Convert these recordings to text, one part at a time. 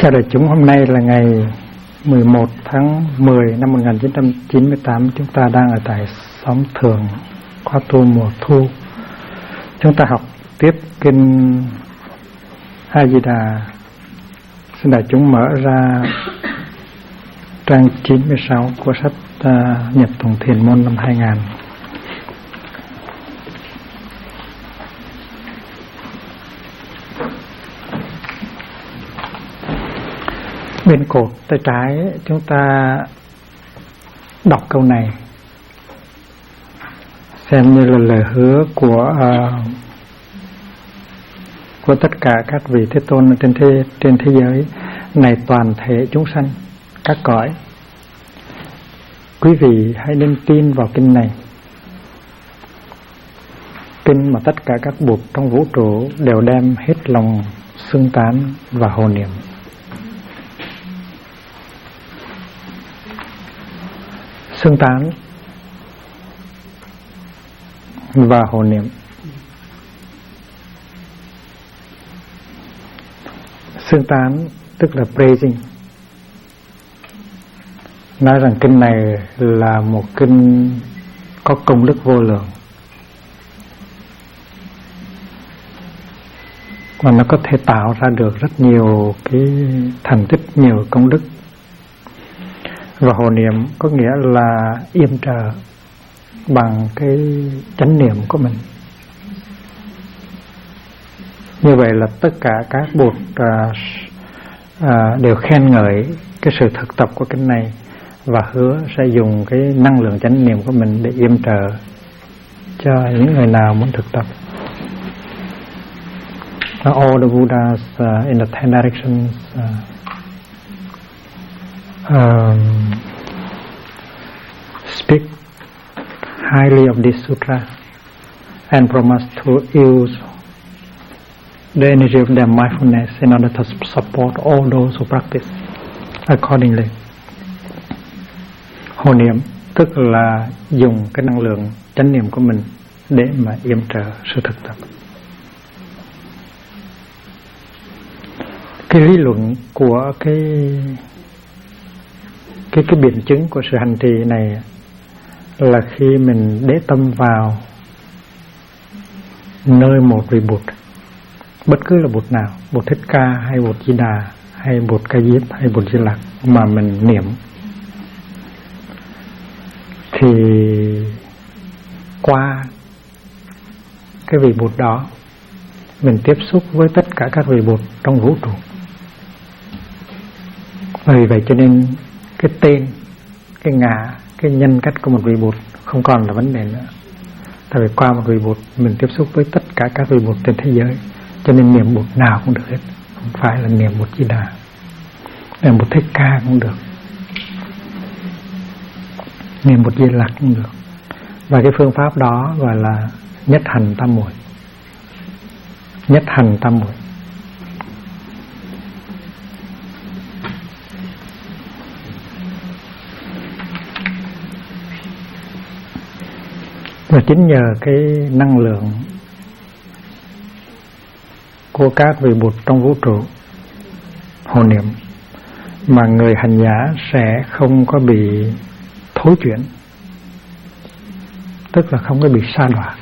Chào đại chúng, hôm nay là ngày 11 tháng 10 năm 1998. Chúng ta đang ở tại xóm Thường, khóa tu mùa thu. Chúng ta học tiếp kinh A Di Đà. Xin đại chúng mở ra trang 96 của sách Nhập Tùng Thiền môn năm 2000. Bên cột tay trái chúng ta đọc câu này xem như là lời hứa của tất cả các vị Thế Tôn trên thế giới này, toàn thể chúng sanh các cõi. Quý vị hãy nên tin vào kinh này, kinh mà tất cả các bụt trong vũ trụ đều đem hết lòng xưng tán và hộ niệm. Xưng tán và hộ niệm. Xưng tán tức là praising, nói rằng kinh này là một kinh có công đức vô lượng, và nó có thể tạo ra được rất nhiều cái thành tích, nhiều công đức. Và hộ niệm có nghĩa là yểm trợ bằng cái chánh niệm của mình. Như vậy là tất cả các bụt đều khen ngợi cái sự thực tập của kinh này và hứa sẽ dùng cái năng lượng chánh niệm của mình để yểm trợ cho những người nào muốn thực tập. All the Buddhas in the 10 directions speak highly of this sutra and promise to use the energy of their mindfulness in order to support all those who practice accordingly. Hộ niệm tức là dùng cái năng lượng chánh niệm của mình để mà yểm trợ sự thực tập. Cái lý luận của cái biện chứng của sự hành trì này là khi mình để tâm vào nơi một vị Bụt, bất cứ là Bụt nào, Bụt Thích Ca hay Bụt Di Đà hay Bụt Ca Diếp hay Bụt Di Lặc mà mình niệm, thì qua cái vị Bụt đó mình tiếp xúc với tất cả các vị Bụt trong vũ trụ. Vì vậy cho nên cái tên, cái ngã, cái nhân cách của một vị Bụt không còn là vấn đề nữa. Tại vì qua một vị Bụt mình tiếp xúc với tất cả các vị Bụt trên thế giới, cho nên niệm Bụt nào cũng được hết, không phải là niệm Bụt Di Đà, niệm Bụt Thích Ca cũng được, niệm Bụt Di Lặc cũng được. Và cái phương pháp đó gọi là nhất hành tam muội. Nhất hành tam muội. Và chính nhờ cái năng lượng của các vị Bụt trong vũ trụ hộ niệm mà người hành giả sẽ không có bị thối chuyển, tức là không có bị sa đọa.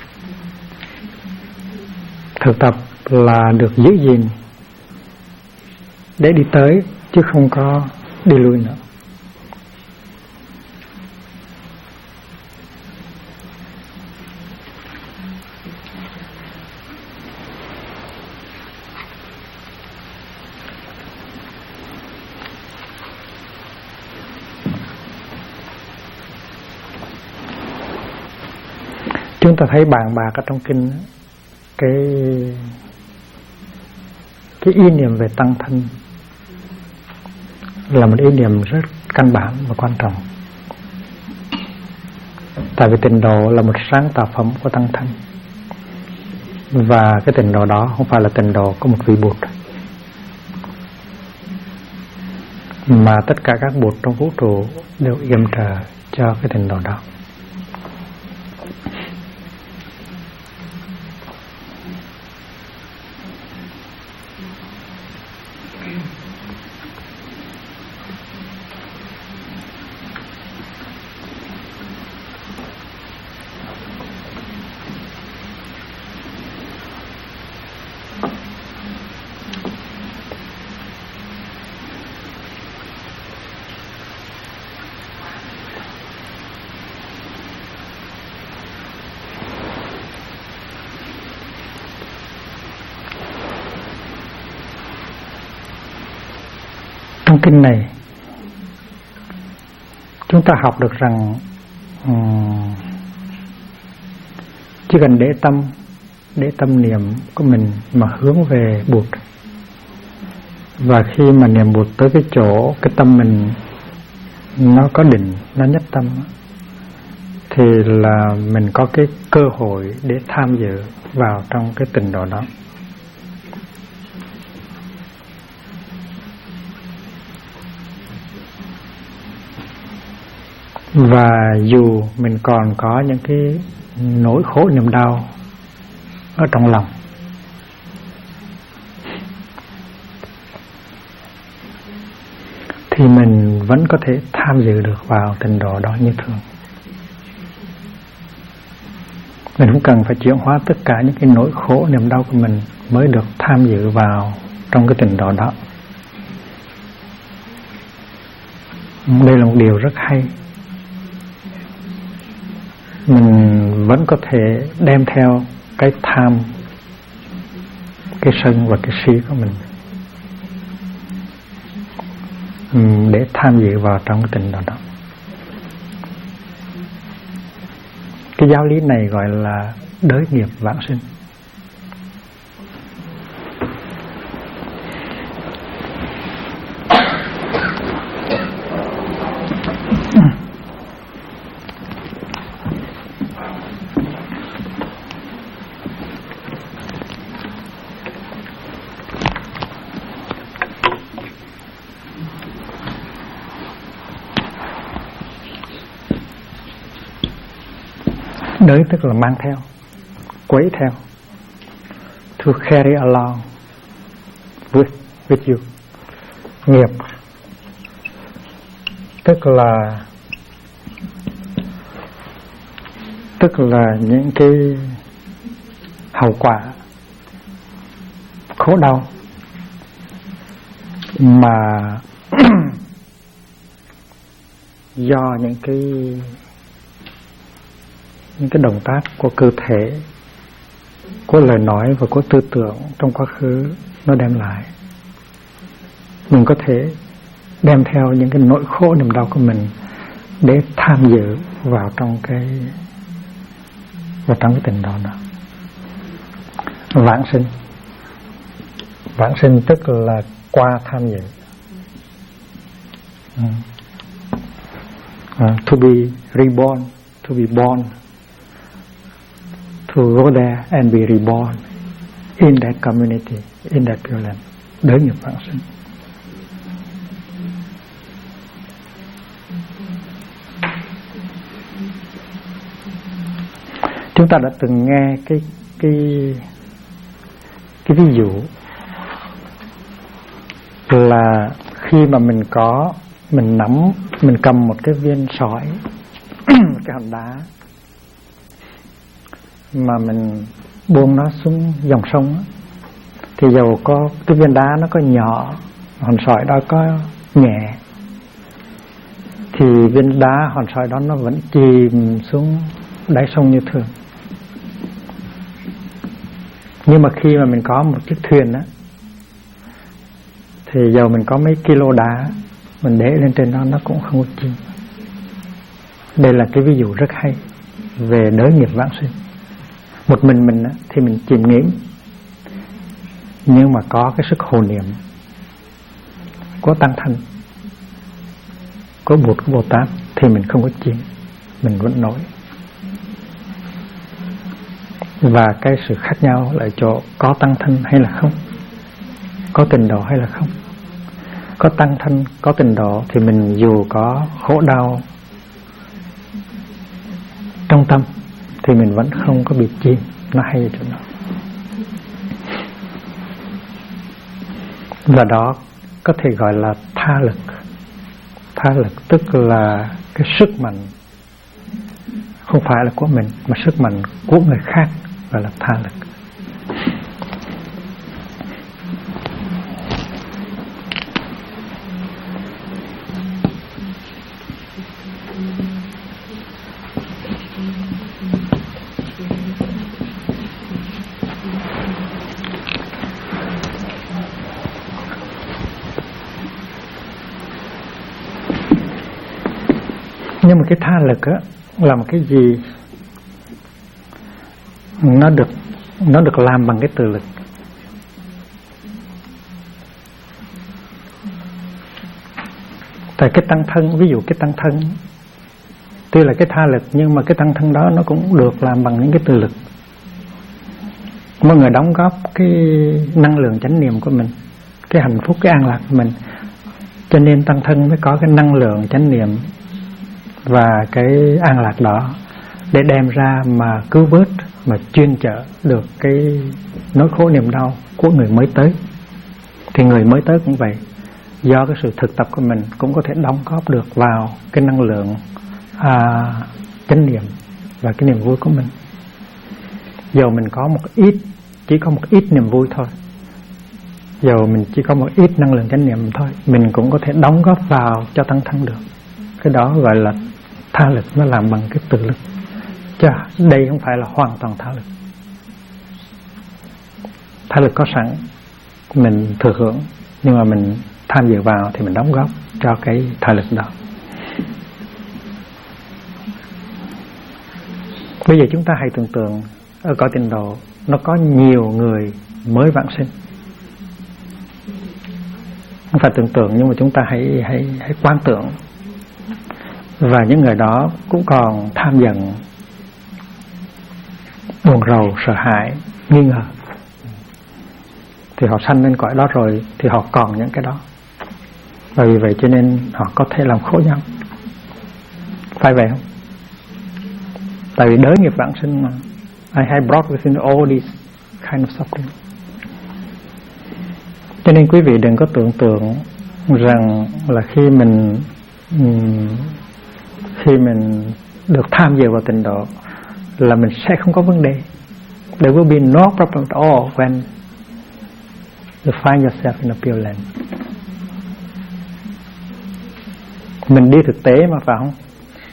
Thực tập là được giữ gìn để đi tới chứ không có đi lui nữa. Chúng ta thấy bàn bạc ở trong kinh cái ý niệm về tăng thân là một ý niệm rất căn bản và quan trọng. Tại vì tịnh độ là một sáng tạo phẩm của tăng thân, và cái tịnh độ đó không phải là tịnh độ của một vị Bụt, mà tất cả các Bụt trong vũ trụ đều yểm trợ cho cái tịnh độ đó. kinh này chúng ta học được rằng chỉ cần để tâm niệm của mình mà hướng về Bụt, và khi mà niệm Bụt tới cái chỗ cái tâm mình nó có định, nó nhất tâm, thì là mình có cái cơ hội để tham dự vào trong cái tình độ đó. Và dù mình còn có những cái nỗi khổ niềm đau ở trong lòng, thì mình vẫn có thể tham dự được vào trình độ đó như thường. Mình không cần phải chuyển hóa tất cả những cái nỗi khổ niềm đau của mình mới được tham dự vào trong cái trình độ đó. Đây là một điều rất hay. Mình vẫn có thể đem theo cái tham, cái sân và cái si của mình để tham dự vào trong cái tình độ đó. Cái giáo lý này gọi là đới nghiệp vãng sinh. Đới tức là mang theo, quấy theo, to carry along with you. Nghiệp tức là những cái hậu quả khổ đau mà do những cái động tác của cơ thể, của lời nói và của tư tưởng trong quá khứ nó đem lại. Mình có thể đem theo những cái nỗi khổ niềm đau của mình để tham dự vào trong cái tình đó. Vãng sinh tức là qua tham dự. To be reborn, to be born, to go there and be reborn in that community, in that pure land. Đới nghiệp vãng sinh. Chúng ta đã từng nghe cái ví dụ là khi mà mình cầm một cái viên sỏi, một cái hòn đá mà mình buông nó xuống dòng sông, thì dầu có cái viên đá nó có nhỏ, hòn sỏi đó có nhẹ, thì viên đá, hòn sỏi đó nó vẫn chìm xuống đáy sông như thường. Nhưng mà khi mà mình có một chiếc thuyền á, thì dầu mình có mấy kilo đá mình để lên trên đó, nó cũng không có chìm. Đây là cái ví dụ rất hay về đới nghiệp vãng sinh. Một mình á, thì mình chìm nghỉm, nhưng mà có cái sức hộ niệm của Tăng Thân, của Bụt, của Bồ Tát, thì mình không có chìm, mình vẫn nổi. Và cái sự khác nhau là chỗ có Tăng Thân hay là không, có tịnh độ hay là không. Có Tăng Thân, có tịnh độ thì mình dù có khổ đau trong tâm thì mình vẫn không có bị chìm. Nó hay ở chỗ đó. Và đó có thể gọi là tha lực. Tha lực tức là cái sức mạnh không phải là của mình, mà sức mạnh của người khác, gọi là tha lực. Nhưng mà cái tha lực á là một cái gì nó được làm bằng cái từ lực. Tại cái tăng thân, ví dụ cái tăng thân tuy là cái tha lực, nhưng mà cái tăng thân đó nó cũng được làm bằng những cái từ lực. Mọi người đóng góp cái năng lượng chánh niệm của mình, cái hạnh phúc, cái an lạc của mình, cho nên tăng thân mới có cái năng lượng chánh niệm và cái an lạc đó để đem ra mà cứu vớt, mà chuyên chở được cái nỗi khổ niềm đau của người mới tới. Thì người mới tới cũng vậy, do cái sự thực tập của mình cũng có thể đóng góp được vào cái năng lượng chánh niệm và cái niềm vui của mình. Dầu mình có chỉ có một ít niềm vui thôi, dầu mình chỉ có một ít năng lượng chánh niệm thôi, mình cũng có thể đóng góp vào cho tăng thân được. Cái đó gọi là tha lực, nó làm bằng cái từ lực. Chứ đây không phải là hoàn toàn tha lực. Tha lực có sẵn, mình thừa hưởng, nhưng mà mình tham dự vào thì mình đóng góp cho cái tha lực đó. Bây giờ chúng ta hãy tưởng tượng ở cõi Tịnh độ nó có nhiều người mới vãng sinh. Không phải tưởng tượng, nhưng mà chúng ta hãy quan tưởng. Và những người đó cũng còn tham giận, buồn rầu, sợ hãi, nghi ngờ. Thì họ sanh lên cõi đó rồi thì họ còn những cái đó. Và vì vậy cho nên họ có thể làm khổ nhau. Phải vậy không? Tại vì đới nghiệp vãng sinh mà. I have brought within all these kind of suffering. Cho nên quý vị đừng có tưởng tượng rằng là khi mình được tham dự vào tịnh độ là mình sẽ không có vấn đề. There will be no problem at all when you find yourself in a Pure Land. Mình đi thực tế mà, phải không?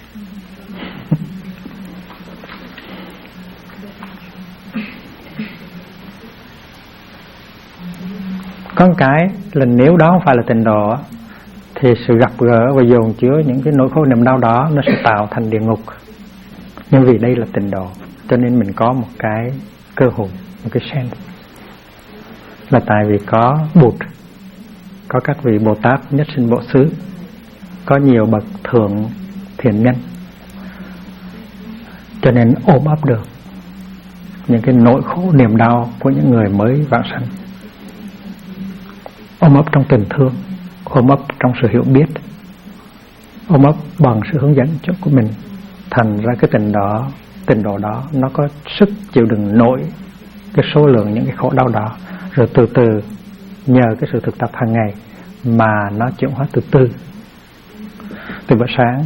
Có một cái là nếu đó không phải là tịnh độ thì sự gặp gỡ và dồn chứa những cái nỗi khổ niềm đau đó nó sẽ tạo thành địa ngục. Nhưng vì đây là tịnh độ cho nên mình có một cái cơ hội, một cái chance, là tại vì có Bụt, có các vị Bồ Tát nhất sinh bộ xứ, có nhiều bậc thượng thiện nhân, cho nên ôm ấp được những cái nỗi khổ niềm đau của những người mới vãng sanh, ôm ấp trong tình thương, ôm ấp trong sự hiểu biết, ôm ấp bằng sự hướng dẫn của mình. Thành ra cái tình độ đó nó có sức chịu đựng nổi cái số lượng những cái khổ đau đó, rồi từ từ nhờ cái sự thực tập hàng ngày mà nó chuyển hóa từ từ. Từ bữa sáng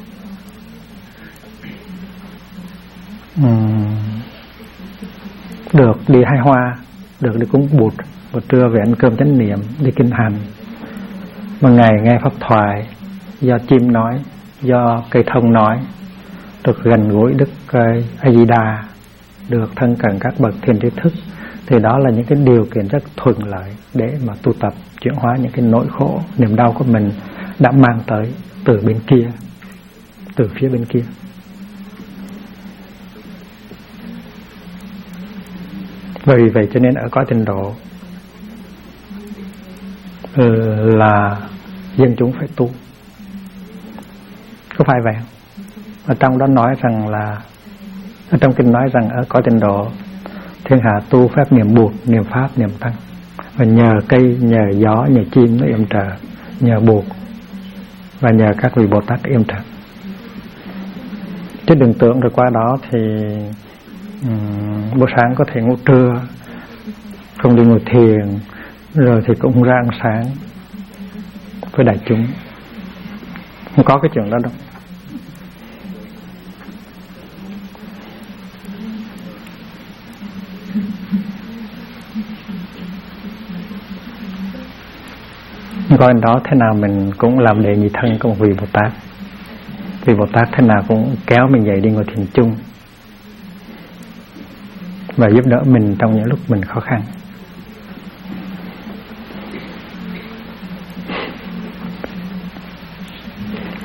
được đi hái hoa, được đi cúng Bụt, buổi trưa về ăn cơm chánh niệm, đi kinh hành, một ngày nghe pháp thoại do chim nói, do cây thông nói, được gần gũi Đức A Di Đà, được thân cận các bậc thiền tri thức, thì đó là những cái điều kiện rất thuận lợi để mà tu tập chuyển hóa những cái nỗi khổ niềm đau của mình đã mang tới từ bên kia, từ phía bên kia. Và vì vậy cho nên ở cõi tịnh độ là dân chúng phải tu. Có phải vậy không? Ở trong đó nói rằng là, ở trong kinh nói rằng ở cõi tịnh độ thiên hạ tu phép niệm Bụt, niệm Pháp, niệm Tăng, và nhờ cây, nhờ gió, nhờ chim nó yểm trợ, nhờ Bụt và nhờ các vị Bồ Tát yểm trợ. Chứ đừng tưởng rồi qua đó thì buổi sáng có thể ngủ trưa, không đi ngồi thiền, rồi thì cũng ra ăn sáng với đại chúng. Không có cái chuyện đó đâu. Coi đó thế nào mình cũng làm đệ nhị thân của một vị Bồ Tát. Vị Bồ Tát thế nào cũng kéo mình dậy đi ngồi thiền chung và giúp đỡ mình trong những lúc mình khó khăn.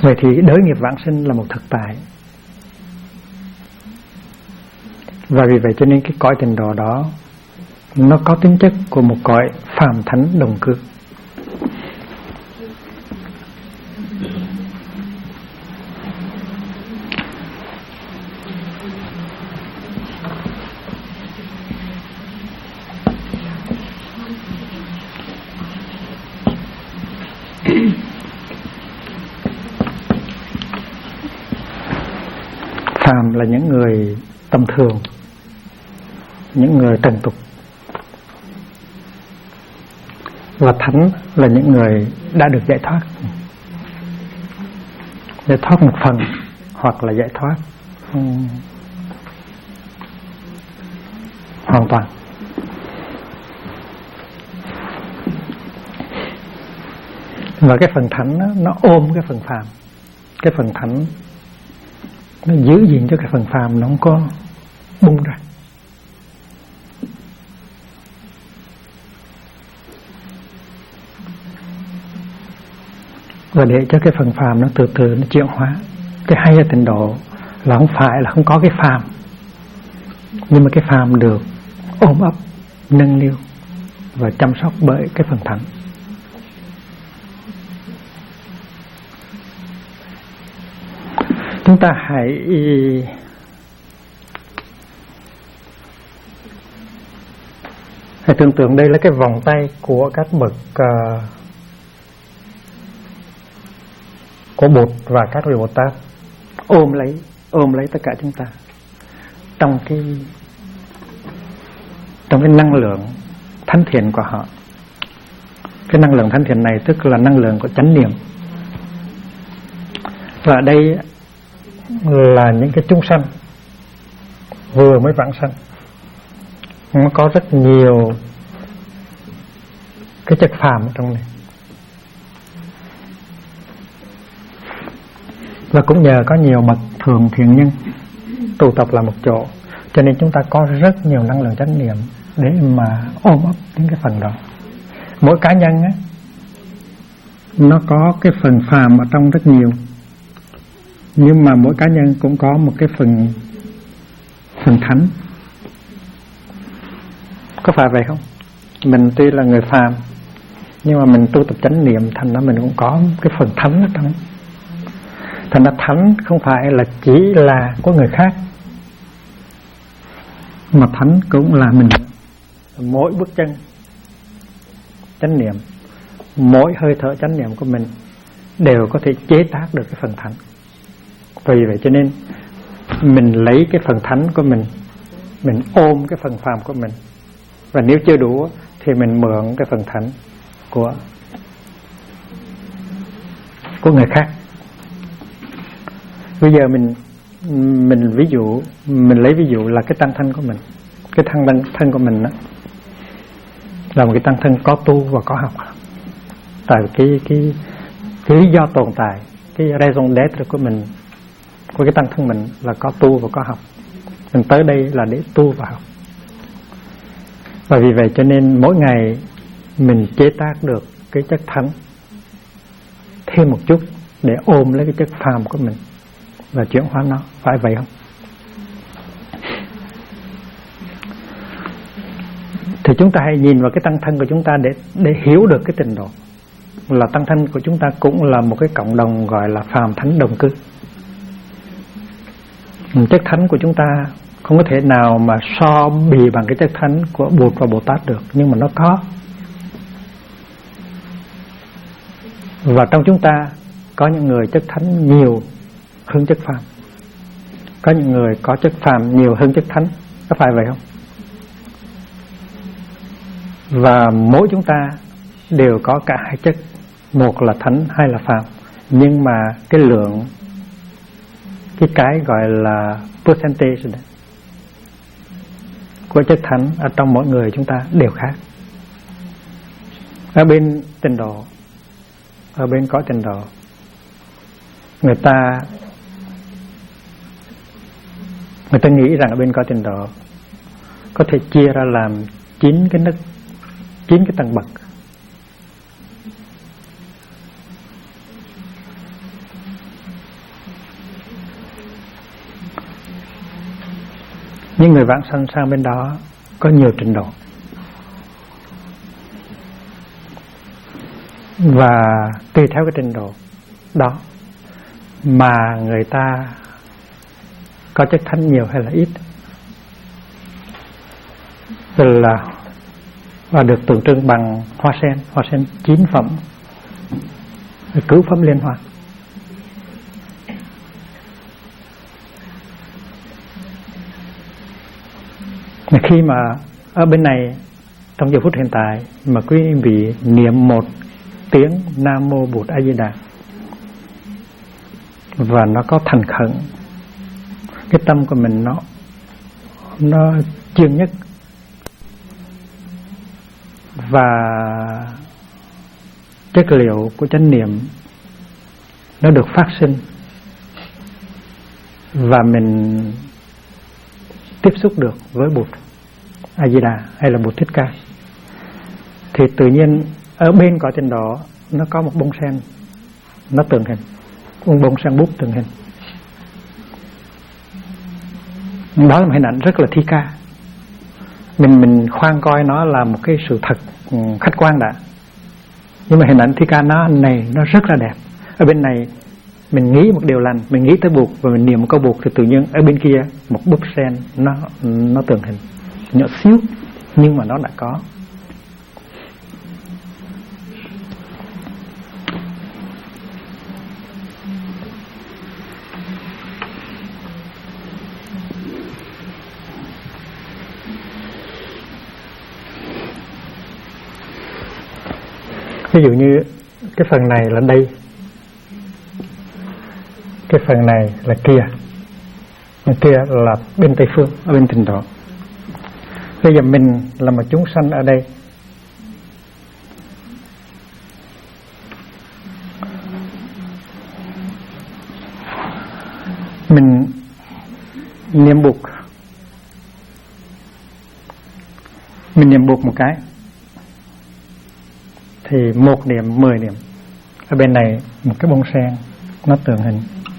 Vậy thì đới nghiệp vãng sinh là một thực tại. Và vì vậy cho nên cái cõi Tịnh Độ đó nó có tính chất của một cõi phàm thánh đồng cư. Phàm là những người tầm thường, những người trần tục, và thánh là những người đã được giải thoát một phần hoặc là giải thoát hoàn toàn. Và cái phần thánh đó, nó ôm cái phần phàm. Cái phần thánh nó giữ gìn cho cái phần phàm nó không có bung ra. Và để cho cái phần phàm nó từ từ nó chuyển hóa. Cái hay ở Tịnh Độ là không phải là không có cái phàm, nhưng mà cái phàm được ôm ấp, nâng niu và chăm sóc bởi cái phần thánh. Chúng ta hãy tưởng tượng đây là cái vòng tay của các bậc của Bụt và các vị Bồ Tát ôm lấy tất cả chúng ta trong cái năng lượng thánh thiện của họ. Cái năng lượng thánh thiện này tức là năng lượng của chánh niệm. Và đây là những cái chúng sanh vừa mới vãng sanh, nó có rất nhiều cái chất phàm ở trong này. Và cũng nhờ có nhiều bậc thường thiện nhân tụ tập lại một chỗ, cho nên chúng ta có rất nhiều năng lượng chánh niệm để mà ôm ấp những cái phần đó. Mỗi cá nhân á, nó có cái phần phàm ở trong rất nhiều, nhưng mà mỗi cá nhân cũng có một cái phần thánh. Có phải vậy không? Mình tuy là người phàm, nhưng mà mình tu tập chánh niệm, thành ra mình cũng có cái phần thánh ở trong. Thành ra thánh không phải là chỉ là của người khác, mà thánh cũng là mình. Mỗi bước chân chánh niệm, mỗi hơi thở chánh niệm của mình đều có thể chế tác được cái phần thánh. Vì vậy cho nên mình lấy cái phần thánh của mình ôm cái phần phàm của mình. Và nếu chưa đủ thì mình mượn cái phần thánh của người khác. Bây giờ mình ví dụ, mình lấy ví dụ là cái tăng thân của mình. Cái thân của mình đó là một cái tăng thân có tu và có học. Tại cái lý do tồn tại, cái raison d'être của mình, của cái tăng thân mình là có tu và có học. Mình tới đây là để tu và học. Và vì vậy cho nên mỗi ngày mình chế tác được cái chất thánh thêm một chút để ôm lấy cái chất phàm của mình và chuyển hóa nó. Phải vậy không? Thì chúng ta hãy nhìn vào cái tăng thân của chúng ta để hiểu được cái trình độ. Là tăng thân của chúng ta cũng là một cái cộng đồng gọi là phàm thánh đồng cư. Chất thánh của chúng ta không có thể nào mà so bì bằng cái chất thánh của Bụt và Bồ Tát được, nhưng mà nó có. Và trong chúng ta có những người chất thánh nhiều hơn chất phàm, có những người có chất phàm nhiều hơn chất thánh. Có phải vậy không? Và mỗi chúng ta đều có cả hai chất, một là thánh, hai là phàm. Nhưng mà cái lượng, cái gọi là percentage này, của chất thánh ở trong mỗi người chúng ta đều khác. Ở bên Tịnh Độ, ở bên cõi Tịnh Độ, người ta nghĩ rằng ở bên cõi Tịnh Độ có thể chia ra làm 9 cái tầng bậc. những người vãng sanh sang bên đó có nhiều trình độ, và tùy theo cái trình độ đó mà người ta có chất thánh nhiều hay là ít, là và được tượng trưng bằng hoa sen 9 phẩm, cứu phẩm liên hoa. Khi mà ở bên này trong giờ phút hiện tại mà quý vị niệm một tiếng Nam Mô Bụt A Di Đà và nó có thành khẩn, cái tâm của mình nó chuyên nhất, và chất liệu của chánh niệm nó được phát sinh, và mình tiếp xúc được với Bụt A Di Đà hay là Bụt Thích Ca, thì tự nhiên ở bên cõi trên đó nó có một bông sen nó tượng hình, một bông sen bút tượng hình. Đó là một hình ảnh rất là thi ca. Mình khoan coi nó là một cái sự thật khách quan đã, nhưng mà hình ảnh thi ca nó này nó rất là đẹp. Ở bên này mình nghĩ một điều lành, mình nghĩ tới Bụt và mình niệm một câu Bụt, thì tự nhiên ở bên kia một búp sen nó tượng hình nhỏ xíu nhưng mà nó đã có. Ví dụ như cái phần này là đây, cái phần này là kia, bên kia là bên Tây Phương, ở bên Tịnh Độ. Bây giờ mình là một chúng sanh ở đây, mình niệm Bụt, mình niệm Bụt một cái thì 1 niệm 10 niệm. Ở bên này một cái bông sen nó tượng hình.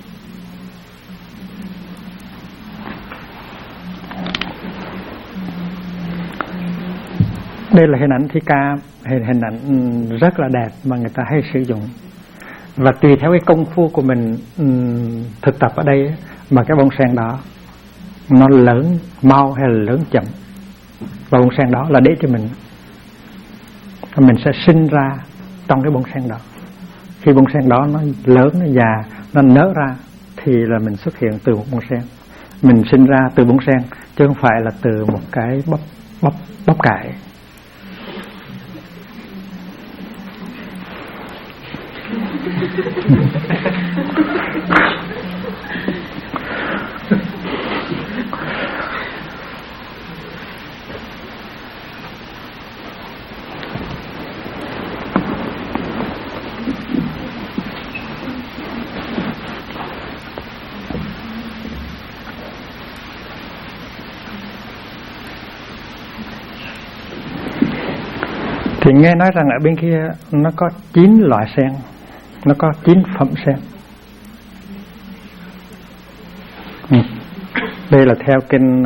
Đây là hình ảnh thi ca, hình ảnh rất là đẹp mà người ta hay sử dụng. Và tùy theo cái công phu của mình thực tập ở đây mà cái bông sen đó nó lớn mau hay là lớn chậm, và bông sen đó là để cho mình sẽ sinh ra trong cái bông sen đó. Khi bông sen đó nó lớn, nó già, nó nở ra thì là mình xuất hiện từ một bông sen. Mình sinh ra từ bông sen chứ không phải là từ một cái bắp cải. Thì nghe nói rằng ở bên kia nó có 9 loại sen, nó có 9 phẩm sen. Đây là theo kinh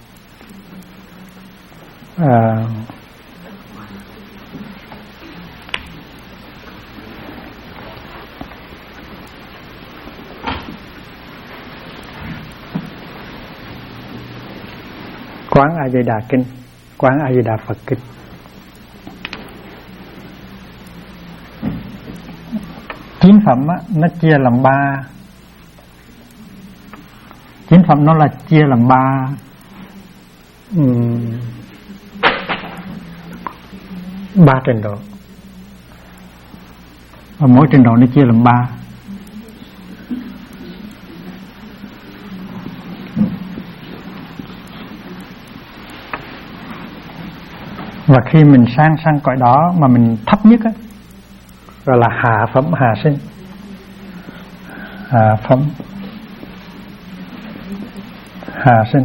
Quán A Di Đà kinh, Quán A Di Đà Phật kinh. Chín phẩm á, nó chia làm 3. 9 phẩm nó là chia làm 3 trình độ. Và mỗi trình độ nó chia làm 3. Và khi mình sang cõi đó mà mình thấp nhất á, gọi là hạ phẩm hạ sinh. Hạ phẩm hạ sinh.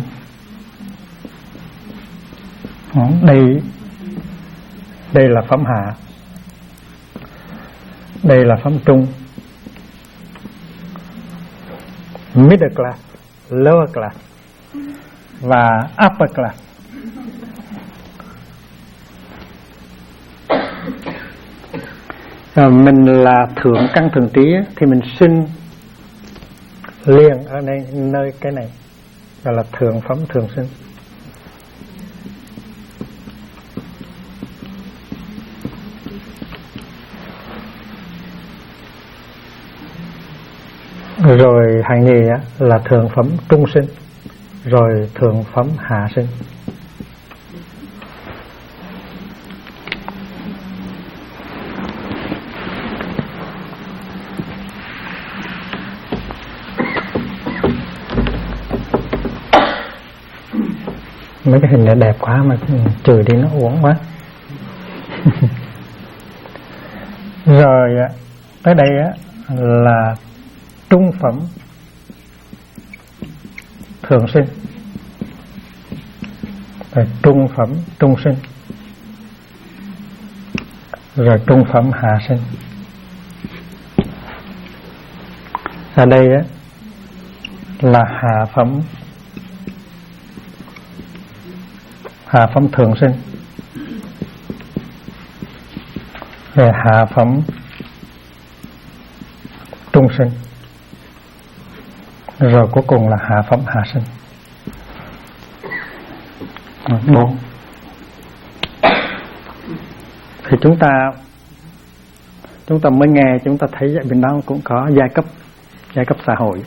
Đây là phẩm hạ. Đây là phẩm trung. Middle class, lower class. và upper class. Mình là thượng căn thượng trí thì mình sinh liền ở đây nơi cái này gọi là thượng phẩm thường sinh. Rồi hạng nhì là thượng phẩm trung sinh, rồi thượng phẩm hạ sinh. Mấy cái hình này đẹp quá mà trừ đi nó uổng quá. Rồi tới đây là trung phẩm thường sinh, rồi trung phẩm trung sinh, rồi trung phẩm hạ sinh. Ở đây là hạ phẩm thường sinh, rồi hạ phẩm trung sinh, rồi cuối cùng là hạ phẩm hạ sinh. 4. Thì chúng ta mới nghe, chúng ta thấy bên đó cũng có giai cấp xã hội.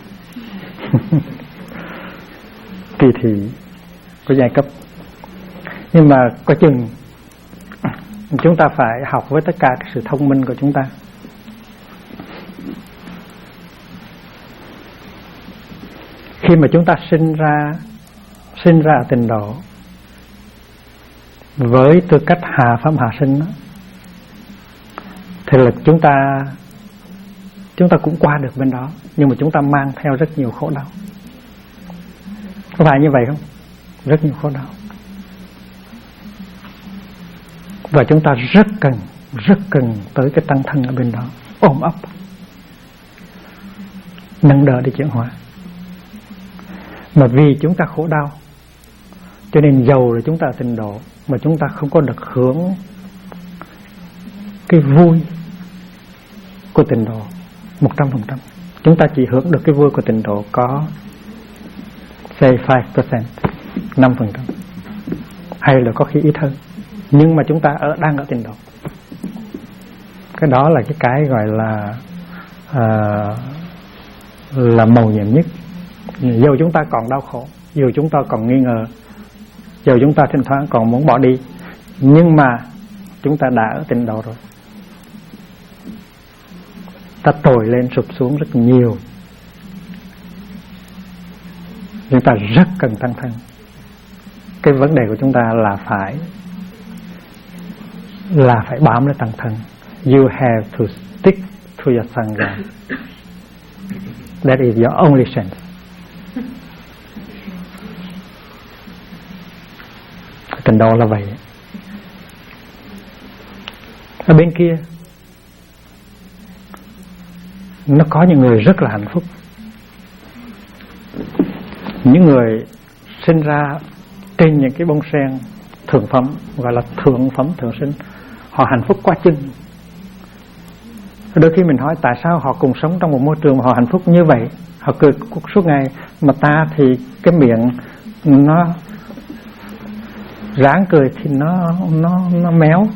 Kỳ thị có giai cấp, nhưng mà có chừng chúng ta phải học với tất cả cái sự thông minh của chúng ta. Khi mà chúng ta sinh ra tịnh độ với tư cách hạ phẩm hạ sinh đó, thì là chúng ta cũng qua được bên đó, nhưng mà chúng ta mang theo rất nhiều khổ đau. Có phải như vậy không? Rất nhiều khổ đau. Và chúng ta rất cần tới cái tăng thân ở bên đó, ôm ấp, nâng đỡ để chuyển hóa. Mà vì chúng ta khổ đau, cho nên dầu là chúng ta tịnh độ mà chúng ta không có được hưởng cái vui của tịnh độ 100%. Chúng ta chỉ hưởng được cái vui của tịnh độ có say 5%, 5%, hay là có khi ít hơn. Nhưng mà chúng ta đang ở tịnh độ. Cái đó là cái gọi là mầu nhiệm nhất. Dù chúng ta còn đau khổ, dù chúng ta còn nghi ngờ, dù chúng ta thỉnh thoảng còn muốn bỏ đi, nhưng mà chúng ta đã ở tịnh độ rồi. Ta trồi lên sụp xuống rất nhiều. Chúng ta rất cần tăng thân. Cái vấn đề của chúng ta là phải bám lấy tăng thân. You have to stick to your sangha. That is your only chance. Tịnh độ là vậy. Ở bên kia nó có những người rất là hạnh phúc. Những người sinh ra trên những cái bông sen thượng phẩm, gọi là thượng phẩm thường sinh, họ hạnh phúc quá chừng. Đôi khi mình hỏi tại sao họ cùng sống trong một môi trường mà họ hạnh phúc như vậy, họ cười suốt ngày, mà ta thì cái miệng nó ráng cười thì nó méo.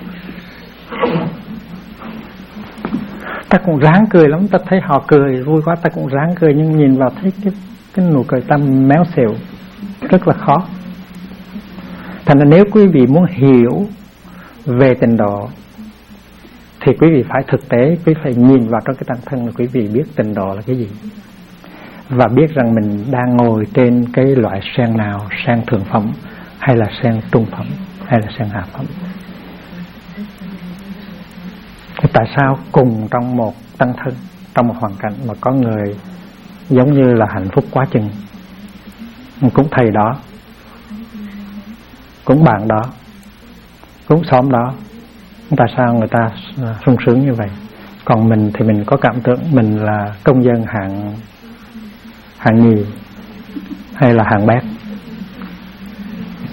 Ta cũng ráng cười lắm, ta thấy họ cười vui quá, ta cũng ráng cười, nhưng nhìn vào thấy cái nụ cười ta méo xẹo, rất là khó. Thành ra nếu quý vị muốn hiểu về tịnh độ thì quý vị phải thực tế, quý vị phải nhìn vào trong cái tăng thân là quý vị biết tịnh độ là cái gì, và biết rằng mình đang ngồi trên cái loại sen nào, sen thượng phẩm hay là sen trung phẩm hay là sen hạ phẩm. Tại sao cùng trong một tăng thân, trong một hoàn cảnh mà có người giống như là hạnh phúc quá chừng, cũng thầy đó, cũng bạn đó, cũng xóm đó, tại sao người ta sung sướng như vậy? Còn mình thì mình có cảm tưởng mình là công dân hạng nhì hay là hạng bét.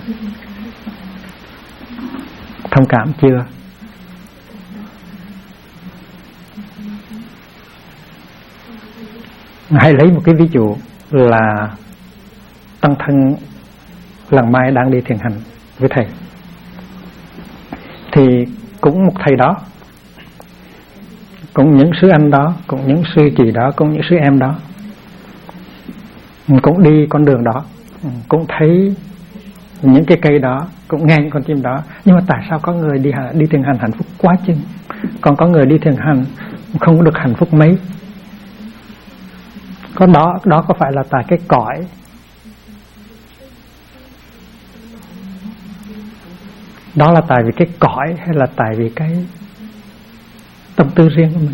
Thông cảm chưa? Hãy lấy một cái ví dụ là tăng thân lần mai đang đi thiền hành với thầy, thì cũng một thầy đó, cũng những sư anh đó, cũng những sư chị đó, cũng những sư em đó, cũng đi con đường đó, cũng thấy những cái cây đó, cũng nghe những con chim đó. Nhưng mà tại sao có người đi thiền hành hạnh phúc quá chừng, còn có người đi thiền hành không được hạnh phúc mấy? Có đó có phải là tại cái cõi, đó là tại vì cái cõi hay là tại vì cái tâm tư riêng của mình?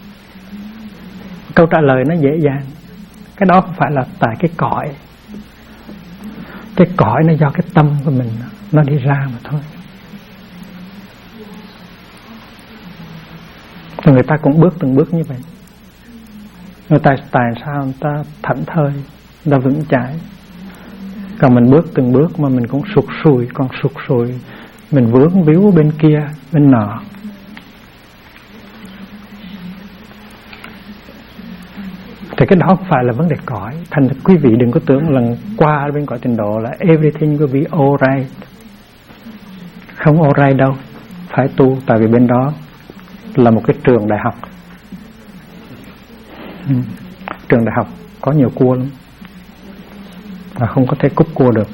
Câu trả lời nó dễ dàng, cái đó không phải là tại cái cõi. Cái cõi nó do cái tâm của mình nó đi ra mà thôi. Thì người ta cũng bước từng bước như vậy. Người ta tại sao người ta thảnh thơi, người ta vững chãi, còn mình bước từng bước mà mình cũng sụt sùi, mình vướng víu bên kia bên nọ. Thì cái đó không phải là vấn đề cõi. Thành ra quý vị đừng có tưởng lần qua bên cõi tịnh độ là everything will be alright. Không alright đâu, phải tu. Tại vì bên đó là một cái trường đại học. Trường đại học có nhiều cua lắm, và không có thể cúp cua được.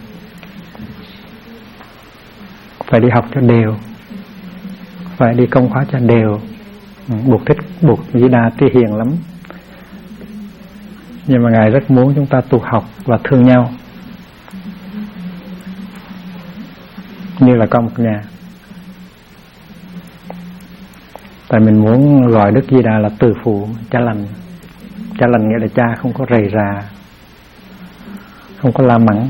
Phải đi học cho đều, phải đi công khóa cho đều. Buộc Di Đà Ti hiền lắm, nhưng mà Ngài rất muốn chúng ta tu học và thương nhau như là con một nhà. Tại mình muốn gọi Đức Di Đà là từ phụ, cha lành. Cha lành nghĩa là cha không có rầy rà, không có la mắng.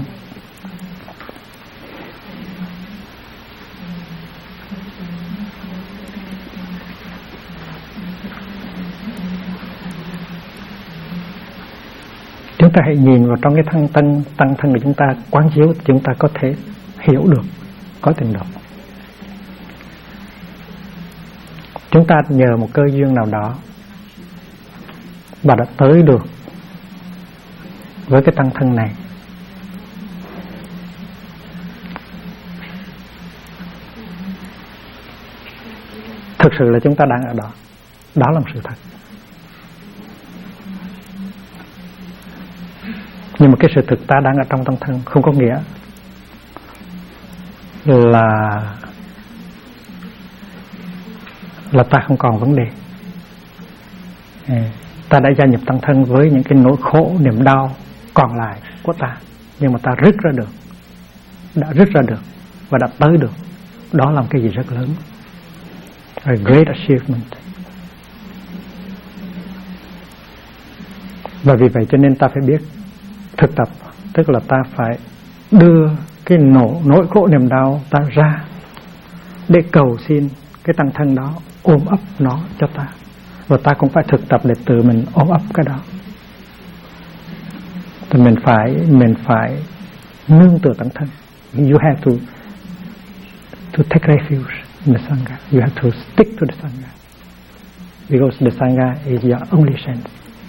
Chúng ta hãy nhìn vào trong cái tăng thân của chúng ta, quán chiếu, chúng ta có thể hiểu được có tình độ. Chúng ta nhờ một cơ duyên nào đó và đã tới được với cái tăng thân này. Thực sự là chúng ta đang ở đó. Đó là một sự thật. Nhưng mà cái sự thực ta đang ở trong tăng thân không có nghĩa là ta không còn vấn đề. Ta đã gia nhập tăng thân với những cái nỗi khổ, niềm đau còn lại của ta, nhưng mà ta rứt ra được, đã rứt ra được và đã tới được. Đó là một cái gì rất lớn, a great achievement. Và vì vậy cho nên ta phải biết thực tập, tức là ta phải đưa cái nỗi khổ niềm đau ta ra để cầu xin cái tăng thân đó ôm ấp nó cho ta. Và ta cũng phải thực tập để tự mình ôm ấp cái đó. Thì mình phải nương tựa tăng thân. You have to take refuge in the Sangha. You have to stick to the Sangha, because the Sangha is your only chance.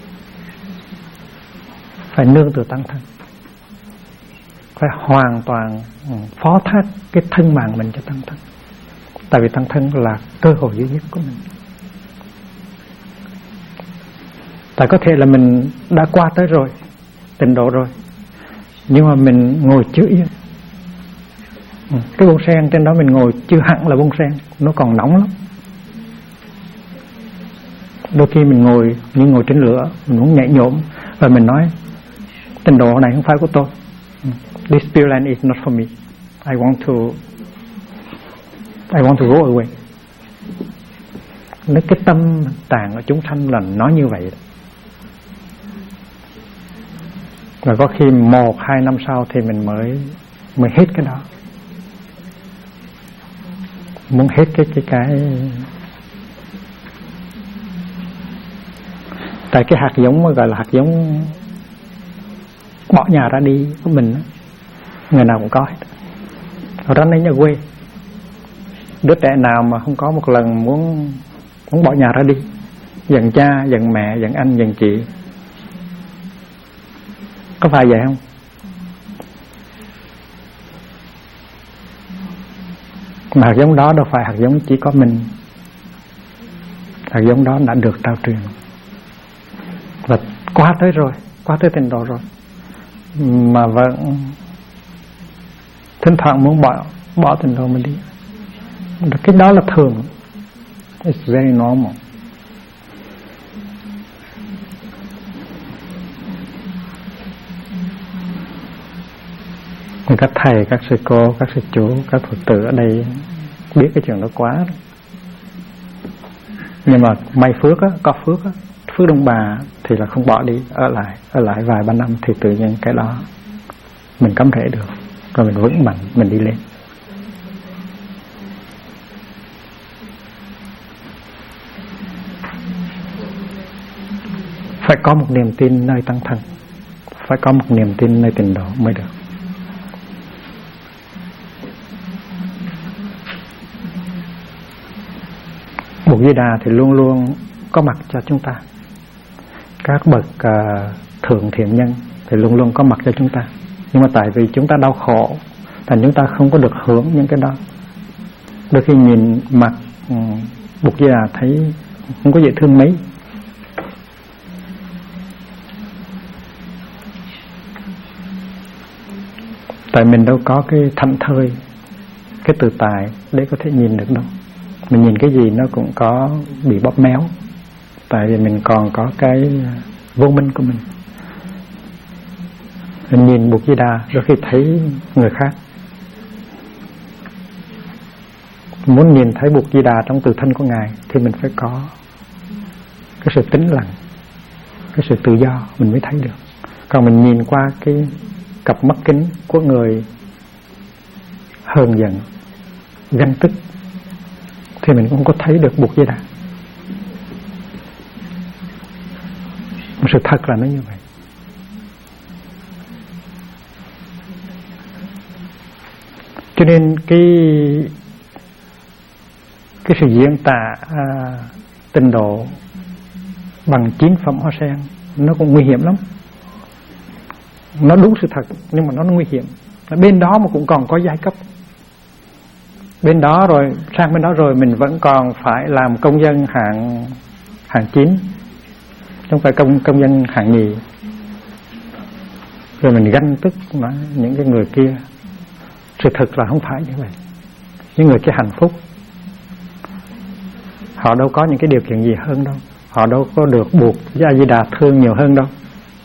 Phải nương tựa tăng thân, phải hoàn toàn phó thác cái thân mạng mình cho tăng thân. Tại vì tăng thân là cơ hội duy nhất của mình. Tại có thể là mình đã qua tới rồi, tịnh độ rồi, nhưng mà mình ngồi chưa yên. Cái bông sen trên đó mình ngồi chưa hẳn là bông sen, nó còn nóng lắm. Đôi khi mình ngồi như ngồi trên lửa, mình muốn nhảy nhổm và mình nói tịnh độ này không phải của tôi. This Pure Land is not for me. I want to go away. Nếu cái tâm tạng của chúng sanh là nói như vậy. Và có khi 1-2 năm sau thì mình mới hết cái đó. Muốn hết cái tại cái hạt giống mà gọi là hạt giống bỏ nhà ra đi của mình, người nào cũng có hết. Rắn ấy nhà quê. Đứa trẻ nào mà không có một lần muốn bỏ nhà ra đi, giận cha, giận mẹ, giận anh, giận chị, có phải vậy không? Mà hạt giống đó đâu phải hạt giống chỉ có mình. Hạt giống đó đã được trao truyền và qua tới rồi, qua tới trình độ rồi, mà vẫn thỉnh thoảng muốn bỏ trình độ mình đi. Cái đó là thường. It's very normal. Các thầy, các sư cô, các sư chú, các Phật tử ở đây biết cái chuyện đó quá. Nhưng mà may phước á, có phước á, phước Đông Bà thì là không bỏ đi, ở lại vài ba năm thì tự nhiên cái đó mình cắm rễ được, rồi mình vững mạnh, mình đi lên. Phải có một niềm tin nơi tăng thân, phải có một niềm tin nơi tịnh độ mới được. Bụt Di Đà thì luôn luôn có mặt cho chúng ta. Các bậc thượng thiện nhân thì luôn luôn có mặt cho chúng ta. Nhưng mà tại vì chúng ta đau khổ, thành chúng ta không có được hưởng những cái đó. Đôi khi nhìn mặt Bụt Di Đà thấy không có dễ thương mấy. Tại mình đâu có cái thảnh thơi, cái tự tại để có thể nhìn được đâu. Mình nhìn cái gì nó cũng có bị bóp méo. Tại vì mình còn có cái vô minh của mình. Mình nhìn Bụt Di Đà đôi khi thấy người khác. Muốn nhìn thấy Bụt Di Đà trong tự thân của Ngài thì mình phải có cái sự tĩnh lặng, cái sự tự do mình mới thấy được. Còn mình nhìn qua cái cặp mắt kính của người hờn giận, ganh tức thì mình cũng không có thấy được Bụt Di Đà. Sự thật là nó như vậy. Cho nên cái sự diễn tả tịnh độ bằng 9 phẩm hoa sen nó cũng nguy hiểm lắm. Nó đúng sự thật nhưng mà nó nguy hiểm. Bên đó mà cũng còn có giai cấp. Bên đó rồi, sang bên đó rồi mình vẫn còn phải làm công dân hạng 9, không phải công dân hạng nhì. Rồi mình ganh tức những cái người kia. Sự thật là không phải như vậy. Những người kia hạnh phúc, họ đâu có những cái điều kiện gì hơn đâu. Họ đâu có được Bụt với A Di Đà thương nhiều hơn đâu.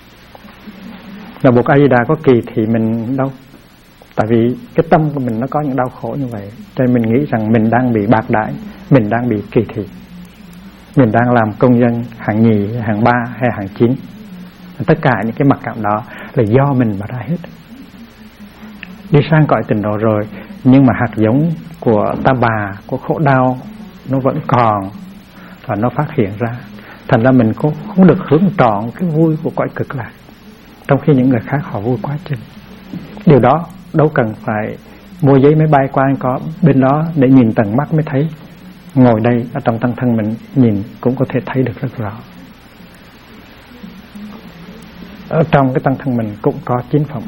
Là Bụt A Di Đà có kỳ thị mình đâu. Tại vì cái tâm của mình nó có những đau khổ như vậy, cho nên mình nghĩ rằng mình đang bị bạc đãi, mình đang bị kỳ thị, mình đang làm công dân hạng nhì, hạng 3 hay hạng 9. Tất cả những cái mặc cảm đó là do mình mà ra hết. Đi sang cõi tịnh độ rồi, nhưng mà hạt giống của ta bà, của khổ đau nó vẫn còn và nó phát hiện ra. Thành ra mình cũng không được hưởng trọn cái vui của cõi cực lạc, trong khi những người khác họ vui quá chừng. Điều đó đâu cần phải mua giấy máy bay qua có bên đó để nhìn tận mắt mới thấy. Ngồi đây ở trong tăng thân mình nhìn cũng có thể thấy được rất rõ. Ở trong cái tăng thân mình cũng có 9 phẩm.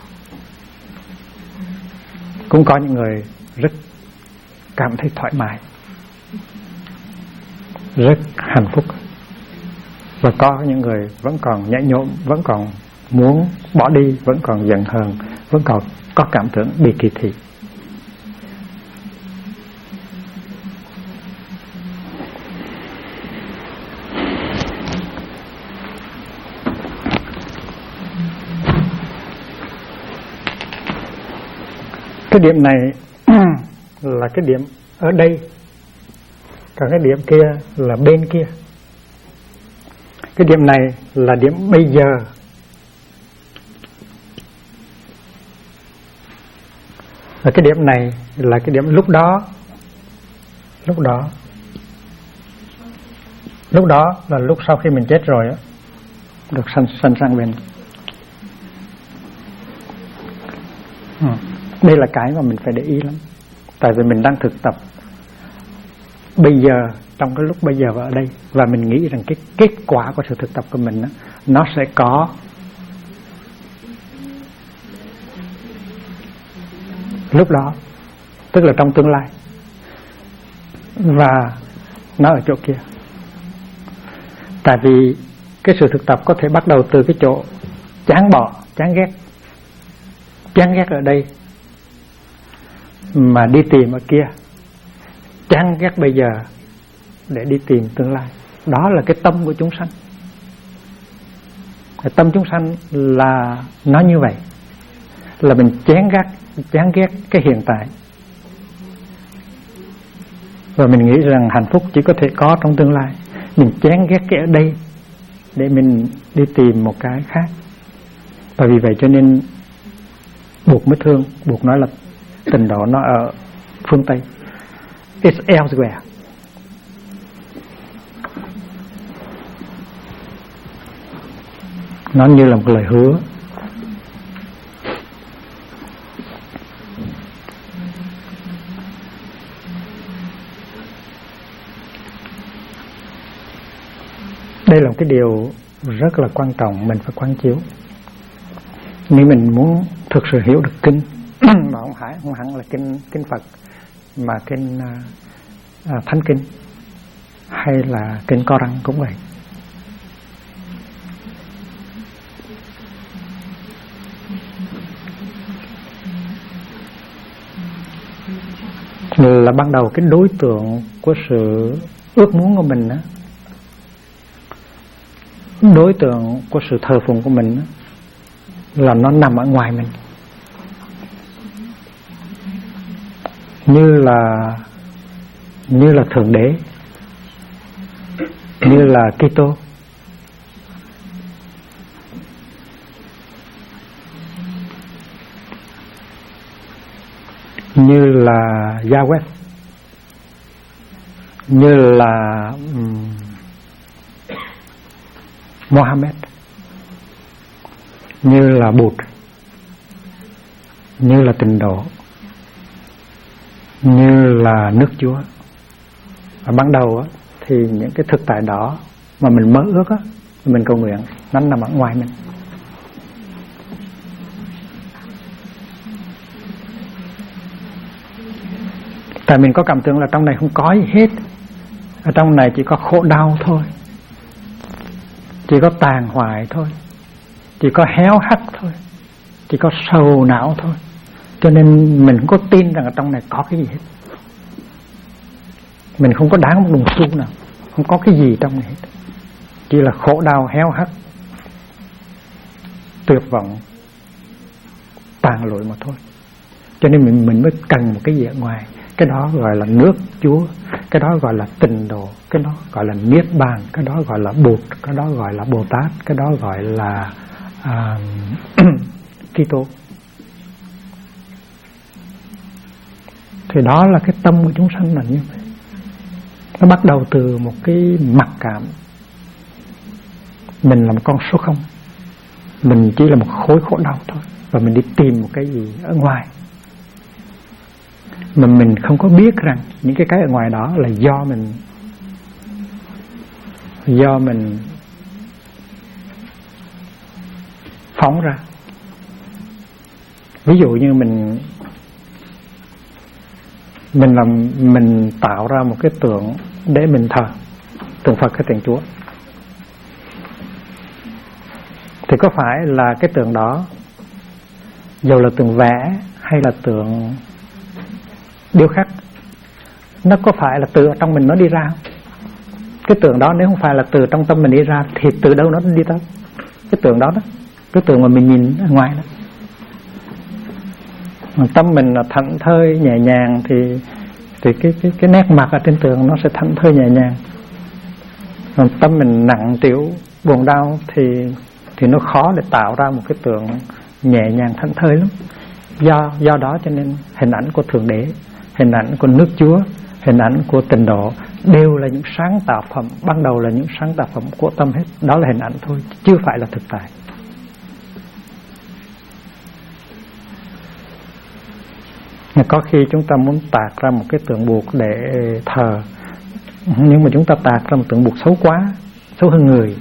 Cũng có những người rất cảm thấy thoải mái, rất hạnh phúc. Và có những người vẫn còn nhẹ nhõm, vẫn còn muốn bỏ đi, vẫn còn giận hờn, vẫn còn có cảm tưởng bị kỳ thị. Cái điểm này là cái điểm ở đây, còn cái điểm kia là bên kia. Cái điểm này là điểm bây giờ, và cái điểm này là cái điểm lúc đó. Lúc đó là lúc sau khi mình chết rồi á, được sanh sang bên. Đây là cái mà mình phải để ý lắm. Tại vì mình đang thực tập bây giờ, trong cái lúc bây giờ và ở đây, và mình nghĩ rằng cái kết quả của sự thực tập của mình đó, nó sẽ có lúc đó, tức là trong tương lai, và nó ở chỗ kia. Tại vì cái sự thực tập có thể bắt đầu từ cái chỗ chán bỏ, chán ghét. Chán ghét ở đây mà đi tìm ở kia, chán ghét bây giờ để đi tìm tương lai. Đó là cái tâm của chúng sanh. Cái tâm chúng sanh là nó như vậy, là mình chán ghét cái hiện tại, và mình nghĩ rằng hạnh phúc chỉ có thể có trong tương lai. Mình chán ghét cái ở đây để mình đi tìm một cái khác. Và vì vậy cho nên buộc mới thương, buộc nói là tình độ nó ở phương Tây. It's elsewhere. Nó như là một lời hứa. Đây là một cái điều rất là quan trọng mình phải quán chiếu. Nếu mình muốn thực sự hiểu được kinh mà không hẳn là kinh Phật, mà kinh Thánh Kinh hay là kinh Coran cũng vậy. Là ban đầu cái đối tượng của sự ước muốn của mình đó, đối tượng của sự thờ phụng của mình đó, là nó nằm ở ngoài mình, như là Thượng Đế, như là Kitô, như là Yahweh, như là Mohammed, như là Bụt, như là Tịnh Độ, như là nước Chúa. Và ban đầu á, thì những cái thực tại đó mà mình mơ ước á, mình cầu nguyện, nó nằm ở ngoài mình. Tại mình có cảm tưởng là trong này không có gì hết, ở trong này chỉ có khổ đau thôi, chỉ có tàn hoại thôi, chỉ có héo hắt thôi, chỉ có sầu não thôi. Cho nên mình không có tin rằng ở trong này có cái gì hết. Mình không có đáng một đồng xu nào, không có cái gì trong này hết, chỉ là khổ đau, héo hắt, tuyệt vọng, tàn lụi mà thôi. Cho nên mình mới cần một cái gì ở ngoài. Cái đó gọi là nước Chúa, cái đó gọi là Tịnh Độ, cái đó gọi là Niết Bàn, cái đó gọi là Bụt, cái đó gọi là Bồ Tát, cái đó gọi là Kitô. Thì đó là cái tâm của chúng sanh là như vậy. Nó bắt đầu từ một cái mặc cảm, mình là một con số không, mình chỉ là một khối khổ đau thôi, và mình đi tìm một cái gì ở ngoài mà mình không có biết rằng những cái ở ngoài đó là do mình phóng ra. Ví dụ như mình tạo ra một cái tượng để mình thờ, tượng Phật hay tượng Chúa, thì có phải là cái tượng đó, dù là tượng vẽ hay là tượng điêu khắc, nó có phải là từ trong mình nó đi ra không? Cái tượng đó nếu không phải là từ trong tâm mình đi ra thì từ đâu nó đi tới? Cái tượng đó đó, cái tượng mà mình nhìn ở ngoài đó. Mà tâm mình là thảnh thơi nhẹ nhàng thì cái nét mặt ở trên tượng nó sẽ thảnh thơi nhẹ nhàng. Còn tâm mình nặng trĩu buồn đau thì nó khó để tạo ra một cái tượng nhẹ nhàng thảnh thơi lắm. Do đó cho nên hình ảnh của Thượng Đế, hình ảnh của nước Chúa, hình ảnh của Tịnh Độ đều là những sáng tạo phẩm, ban đầu là những sáng tạo phẩm của tâm hết. Đó là hình ảnh thôi, chưa phải là thực tại. Có khi chúng ta muốn tạc ra một cái tượng Bụt để thờ, nhưng mà chúng ta tạc ra một tượng Bụt xấu quá, xấu hơn người.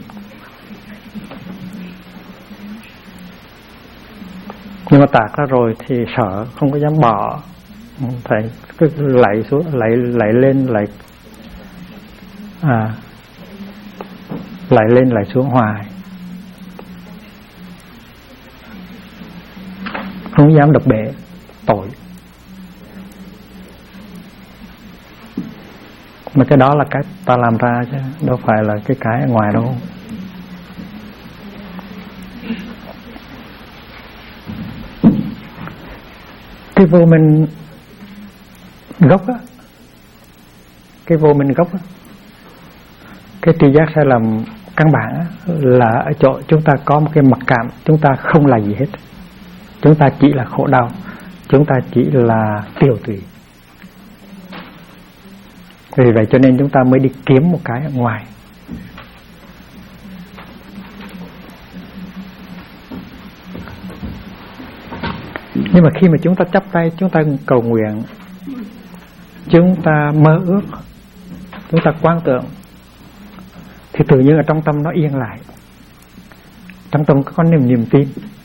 Nhưng mà tạc ra rồi thì sợ, không có dám bỏ, phải cứ lạy xuống, lạy lên, lạy lên lạy xuống hoài, không dám đập bể, tội. Mà cái đó là cái ta làm ra chứ đâu phải là cái ở ngoài đâu. Cái vô minh gốc á, cái vô minh gốc á, cái tri giác sai lầm căn bản á, là ở chỗ chúng ta có một cái mặc cảm, chúng ta không là gì hết, chúng ta chỉ là khổ đau, chúng ta chỉ là tiêu tùy. Vì vậy cho nên chúng ta mới đi kiếm một cái ở ngoài. Nhưng mà khi mà chúng ta chắp tay, chúng ta cầu nguyện, chúng ta mơ ước, chúng ta quang tưởng, thì tự nhiên ở trong tâm nó yên lại, trong tâm có niềm tin.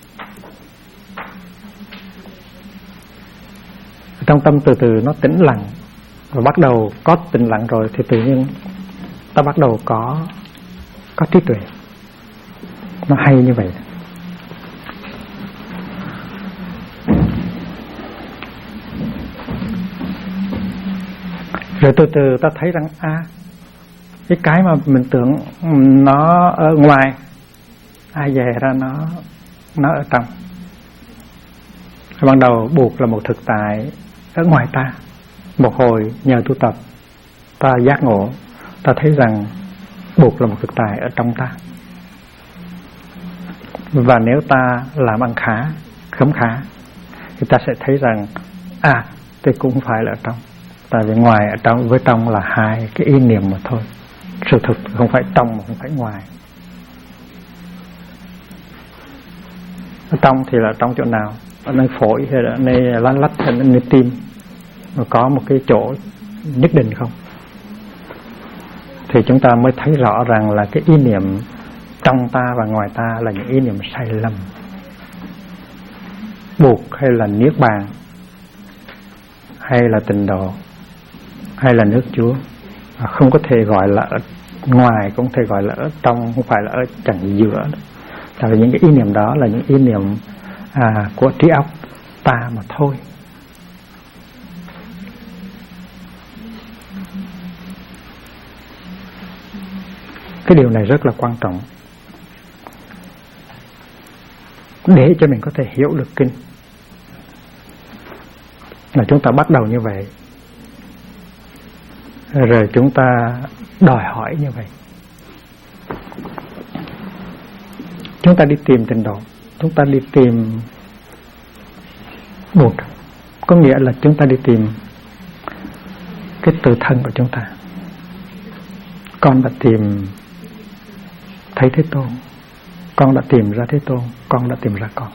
Trong tâm từ từ nó tĩnh lặng, và bắt đầu có tĩnh lặng rồi thì tự nhiên ta bắt đầu có trí tuệ. Nó hay như vậy. Rồi từ từ ta thấy rằng cái mà mình tưởng nó ở ngoài, về ra nó ở trong. Ban đầu buộc là một thực tại ở ngoài ta. Một hồi nhờ tu tập, ta giác ngộ, ta thấy rằng buộc là một thực tại ở trong ta. Và nếu ta làm ăn khấm khá, thì ta sẽ thấy rằng thì cũng phải là ở trong. Tại vì ngoài ở trong với trong là hai cái ý niệm mà thôi. Sự thực không phải trong mà không phải ngoài. Ở trong thì là trong chỗ nào? Ở nơi phổi hay là nơi lăn lách hay là nơi tim? Mà có một cái chỗ nhất định không? Thì chúng ta mới thấy rõ rằng là cái ý niệm trong ta và ngoài ta là những ý niệm sai lầm. Buộc hay là niết bàn, hay là tịnh độ, hay là nước Chúa, không có thể gọi là ở ngoài, cũng không thể gọi là ở trong, không phải là ở chẳng giữa. Tại vì những cái ý niệm đó là những ý niệm của trí óc ta mà thôi. Cái điều này rất là quan trọng để cho mình có thể hiểu được kinh. Là chúng ta bắt đầu như vậy, rồi chúng ta đòi hỏi như vậy. Chúng ta đi tìm tịnh độ, chúng ta đi tìm Bụt, có nghĩa là chúng ta đi tìm cái tự thân của chúng ta. Con đã tìm thấy Thế Tôn, con đã tìm ra Thế Tôn, con đã tìm ra con.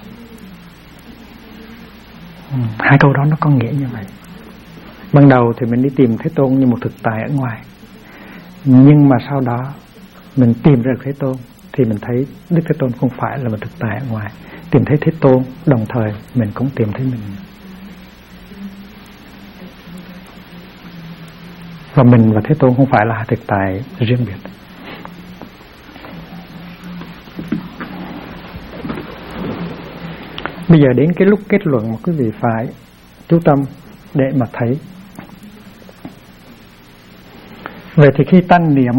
Hai câu đó nó có nghĩa như vậy. Ban đầu thì mình đi tìm Thế Tôn như một thực tại ở ngoài, nhưng mà sau đó mình tìm ra Thế Tôn thì mình thấy Đức Thế Tôn không phải là một thực tại ở ngoài. Tìm thấy Thế Tôn đồng thời mình cũng tìm thấy mình. Và mình và Thế Tôn không phải là hai thực tại riêng biệt. Bây giờ đến cái lúc kết luận mà quý vị phải chú tâm để mà thấy. Vậy thì khi ta niệm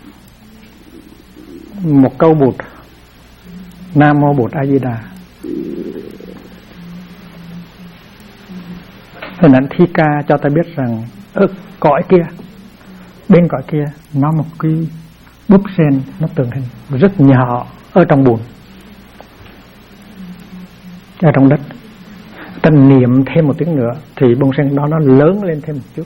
một câu Bụt, Nam Mô Bụt A Di Đà, hình ảnh thi ca cho ta biết rằng cõi kia, bên cõi kia nó một cái búp sen, nó tượng hình rất nhỏ ở trong bùn, ở trong đất. Ta niệm thêm một tiếng nữa thì bông sen đó nó lớn lên thêm một chút.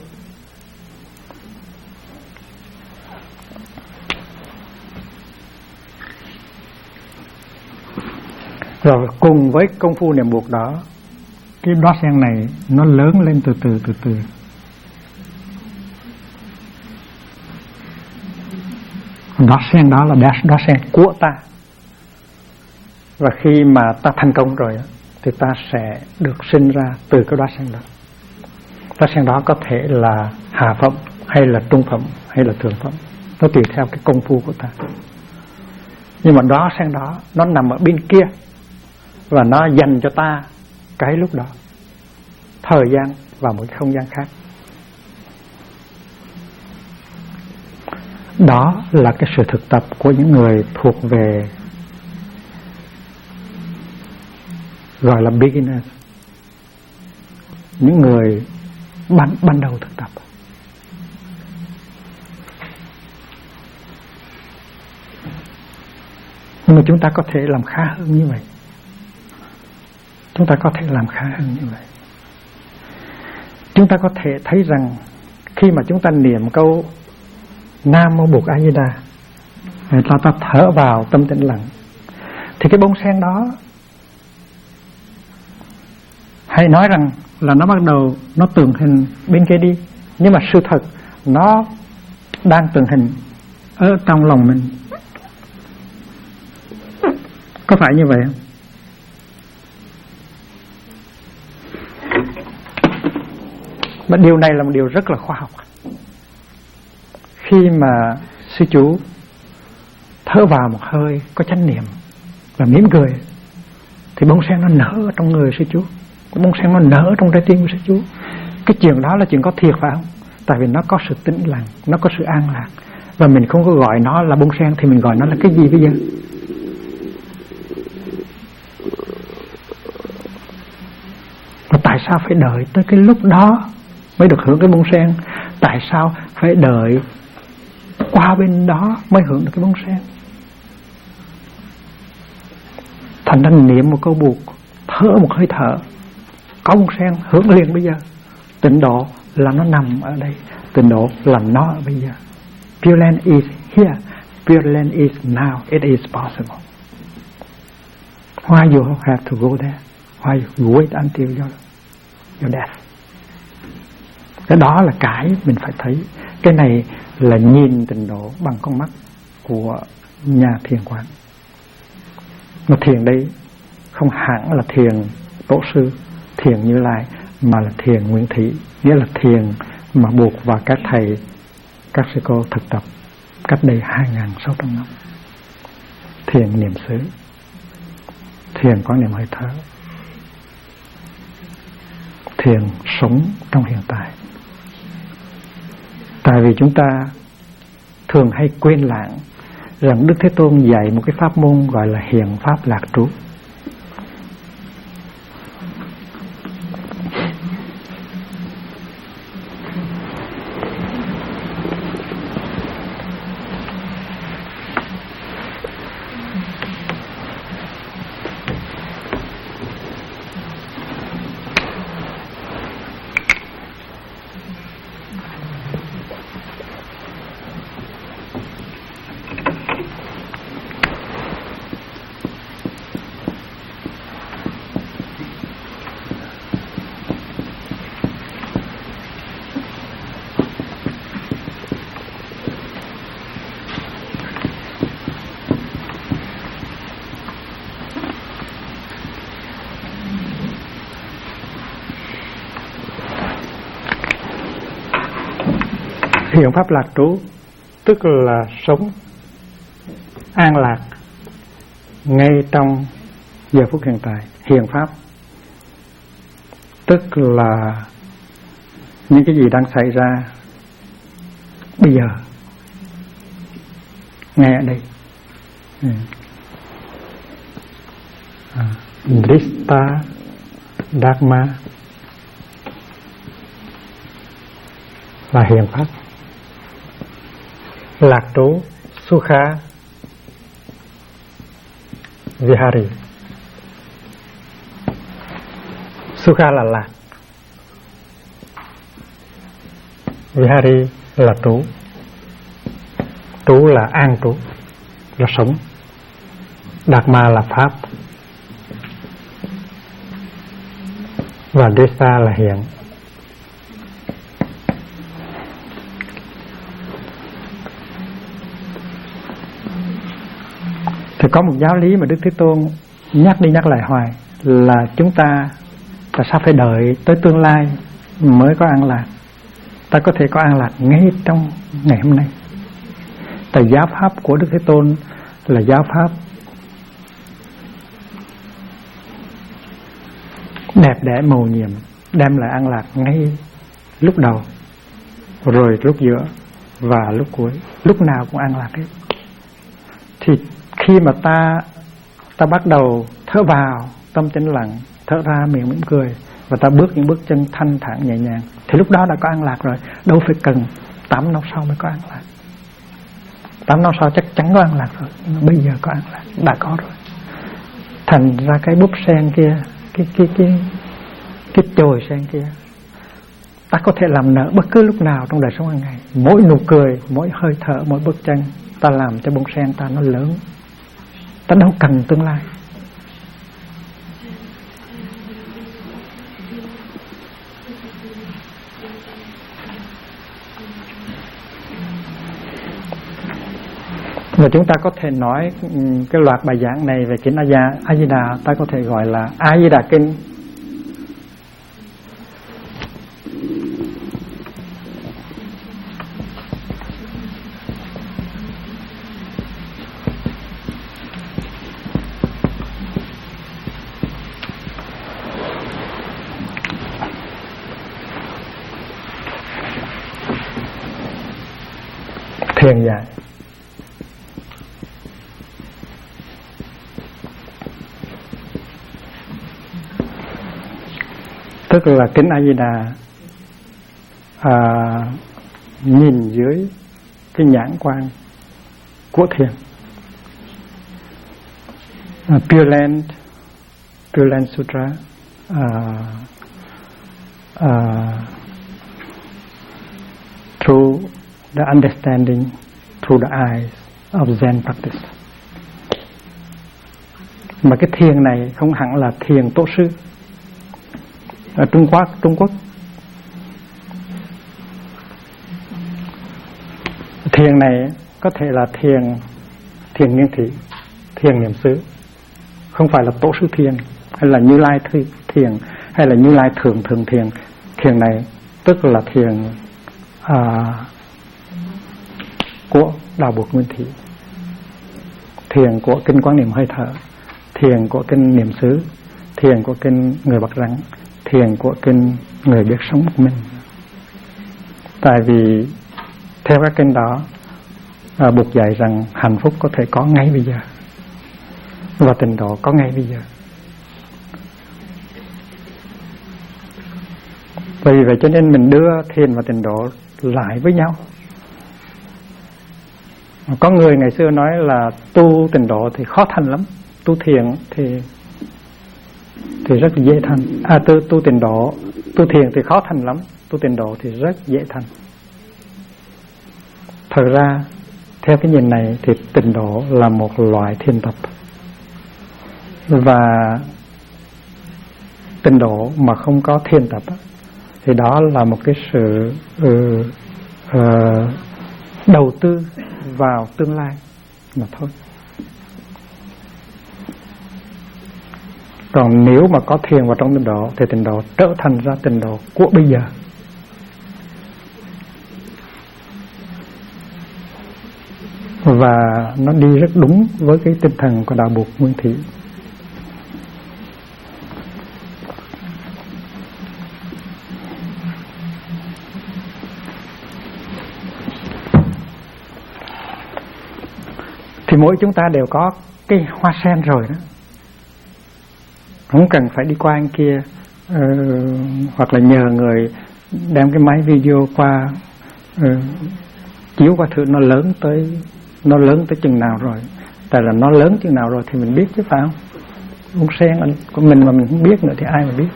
Rồi cùng với công phu niệm Bụt đó, cái đóa sen này nó lớn lên từ từ. Đóa sen đó là đóa sen của ta. Và khi mà ta thành công rồi thì ta sẽ được sinh ra từ cái đóa sen đó. Đóa sen đó có thể là hạ phẩm, hay là trung phẩm, hay là thượng phẩm, nó tùy theo cái công phu của ta. Nhưng mà đóa sen đó nó nằm ở bên kia, và nó dành cho ta cái lúc đó, thời gian và một không gian khác. Đó là cái sự thực tập của những người thuộc về gọi là beginner, những người ban đầu thực tập. Nhưng mà chúng ta có thể làm khá hơn như vậy. Chúng ta có thể làm khá hơn như vậy. Chúng ta có thể thấy rằng khi mà chúng ta niệm câu Nam Mô Bụt A Di Đà, ta thở vào tâm tĩnh lặng, thì cái bông sen đó, hãy nói rằng là nó bắt đầu nó tượng hình bên kia đi, nhưng mà sự thật nó đang tượng hình ở trong lòng mình. Có phải như vậy không? Mà điều này là một điều rất là khoa học. Khi mà sư chú thở vào một hơi có chánh niệm và mỉm cười, thì bông sen nó nở trong người sư chú, bông sen nó nở trong trái tim của sư chú. Cái chuyện đó là chuyện có thiệt phải không? Tại vì nó có sự tĩnh lặng, nó có sự an lạc, và mình không có gọi nó là bông sen thì mình gọi nó là cái gì bây giờ? Và tại sao phải đợi tới cái lúc đó mới được hưởng cái bông sen? Tại sao phải đợi qua bên đó mới hưởng được cái bông sen? Thành ra niệm một câu Bụt, thở một hơi thở, có bông sen hưởng liền bây giờ. Tịnh độ là nó nằm ở đây, tịnh độ là nó ở bây giờ. Pure Land is here, Pure Land is now, it is possible. Why you have to go there? Why you wait until your death? Cái đó là cái mình phải thấy. Cái này là nhìn tịnh độ bằng con mắt của nhà thiền quán. Mà thiền đây không hẳn là thiền tổ sư, thiền Như Lai, mà là thiền Nguyễn Thị, nghĩa là thiền mà Bụt và các thầy, các sư cô thực tập cách đây 2.600 năm. Thiền niệm xứ, thiền quán niệm hơi thở, thiền sống trong hiện tại. Tại vì chúng ta thường hay quên lãng rằng Đức Thế Tôn dạy một cái pháp môn gọi là hiện pháp lạc trú. Hiện pháp lạc trú tức là sống an lạc ngay trong giờ phút hiện tại. Hiện pháp tức là những cái gì đang xảy ra bây giờ, ngay ở đây. Drista Dharma là hiện pháp. Lạc trú Sukha Vihari. Sukha là lạc, Vihari là trú. Trú là an trú, là sống. Dharma là pháp. và Desa là hiện. Thì có một giáo lý mà Đức Thế Tôn nhắc đi nhắc lại hoài là chúng ta tại sao phải đợi tới tương lai mới có an lạc. Ta có thể có an lạc ngay trong ngày hôm nay. Tại giáo pháp của Đức Thế Tôn là giáo pháp đẹp đẽ mầu nhiệm, đem lại an lạc ngay lúc đầu, rồi lúc giữa và lúc cuối, lúc nào cũng an lạc hết. Thì khi mà ta bắt đầu thở vào tâm tĩnh lặng, thở ra miệng mỉm cười, và ta bước những bước chân thanh thản nhẹ nhàng, thì lúc đó đã có an lạc rồi. Đâu phải cần 8 năm sau mới có an lạc. 8 năm sau chắc chắn có an lạc rồi, bây giờ có an lạc, đã có rồi. Thành ra cái búp sen kia, cái chồi sen kia, ta có thể làm nở bất cứ lúc nào trong đời sống hàng ngày. Mỗi nụ cười, mỗi hơi thở, mỗi bước chân, ta làm cho bông sen ta nó lớn. Ta đâu cần tương lai. Và chúng ta có thể nói cái loạt bài giảng này về Kinh A Di Đà, ta có thể gọi là A Di Đà Kinh. Thiền dạy. Tức là Kinh A Di Đà nhìn dưới cái nhãn quan của thiền. Pure Land Sutra through the understanding through the eyes of Zen practice. Mà cái thiền này không hẳn là thiền tổ sư. Ở Trung Quốc thiền này có thể là thiền nghiên thị, thiền niệm xứ, không phải là tổ sư thiền hay là Như Lai thiền hay là Như Lai thường thiền. Thiền này tức là thiền của Đạo Buộc Nguyên Thủy, thiền của kinh Quán Niệm Hơi Thở, thiền của kinh Niệm xứ, thiền của kinh Người Bạc Răng, thiền của kinh Người Biết Sống Một Mình. Tại vì theo các kinh đó, Bụt dạy rằng hạnh phúc có thể có ngay bây giờ và tịnh độ có ngay bây giờ. Vì vậy cho nên mình đưa thiền và tịnh độ lại với nhau. Có người ngày xưa nói là tu tịnh độ thì khó thành lắm, tu thiền thì rất dễ thành. Tu tịnh độ, tu thiền thì khó thành lắm, tu tịnh độ thì rất dễ thành. Thật ra theo cái nhìn này thì tịnh độ là một loại thiền tập, và tịnh độ mà không có thiền tập thì đó là một cái sự đầu tư vào tương lai mà thôi. Còn nếu mà có thiền vào trong tịnh độ thì tịnh độ trở thành ra tịnh độ của bây giờ. Và nó đi rất đúng với cái tinh thần của Đạo Buộc Nguyên Thủy. Thì mỗi chúng ta đều có cái hoa sen rồi đó, không cần phải đi qua anh kia hoặc là nhờ người đem cái máy video qua chiếu qua thử nó lớn tới chừng nào rồi. Tại là nó lớn chừng nào rồi thì mình biết chứ phải không? Bông sen của mình mà mình không biết nữa thì ai mà biết.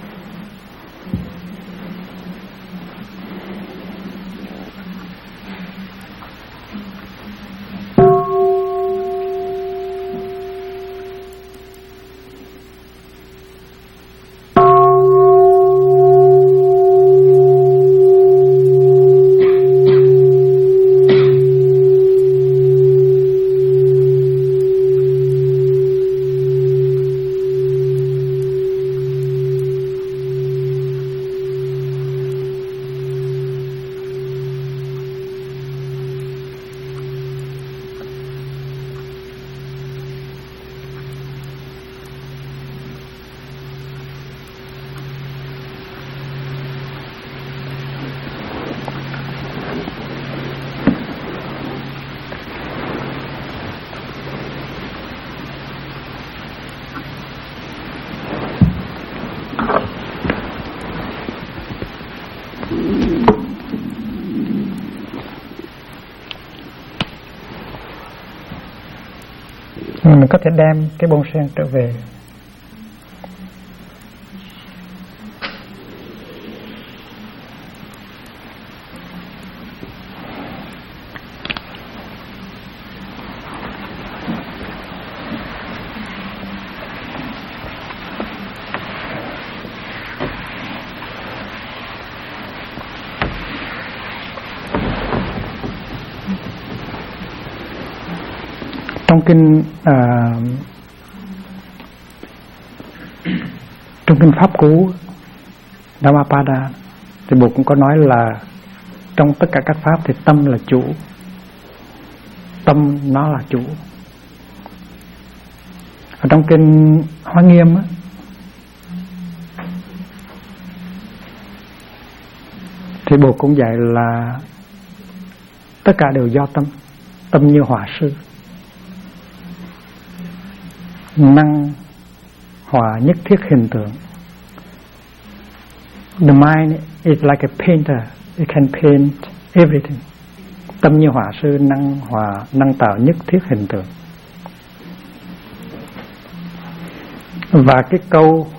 Mình có thể đem cái bông sen trở về. Trong kinh pháp cú Dhammapada thì Bụt cũng có nói là trong tất cả các pháp thì tâm là chủ, tâm nó là chủ. Ở trong kinh Hoa Nghiêm á, thì Bụt cũng dạy là tất cả đều do tâm, tâm như hỏa sư, năng hòa nhất thiết hình tượng. The mind is like a painter, it can paint everything. Tâm như hỏa sư, năng tạo nhất thiết hình tượng. Và cái câu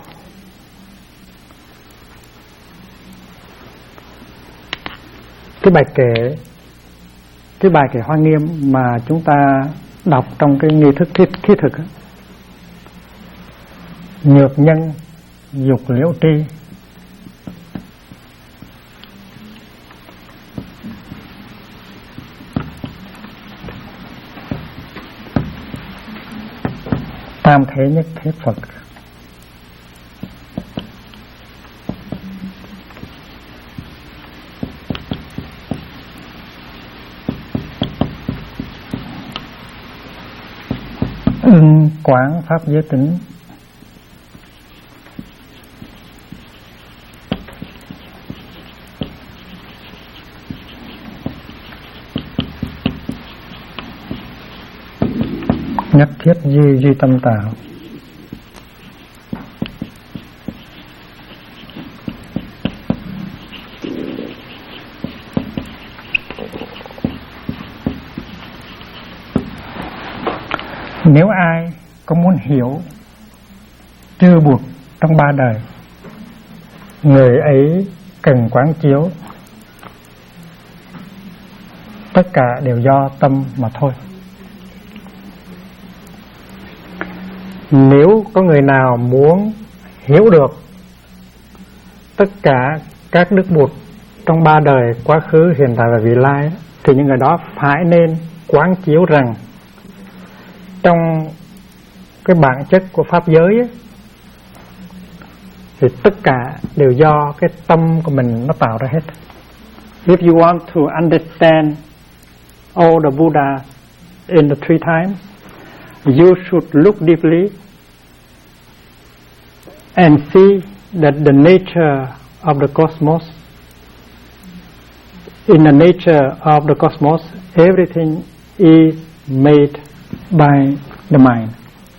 cái bài kệ Hoa Nghiêm mà chúng ta đọc trong cái nghi thức khí thực đó. Nhược nhân dục liễu tri, tam thế nhất thế Phật. Ưng quán pháp giới tính, nhất thiết duy tâm tạo. Nếu ai có muốn hiểu trừ buộc trong ba đời, người ấy cần quán chiếu tất cả đều do tâm mà thôi. Nếu có người nào muốn hiểu được tất cả các đức Bụt trong ba đời, quá khứ, hiện tại và vị lai, thì những người đó phải nên quán chiếu rằng trong cái bản chất của pháp giới ấy, thì tất cả đều do cái tâm của mình nó tạo ra hết. If you want to understand all the Buddha in the three times, you should look deeply and see that the nature of the cosmos, in the nature of the cosmos, everything is made by the mind.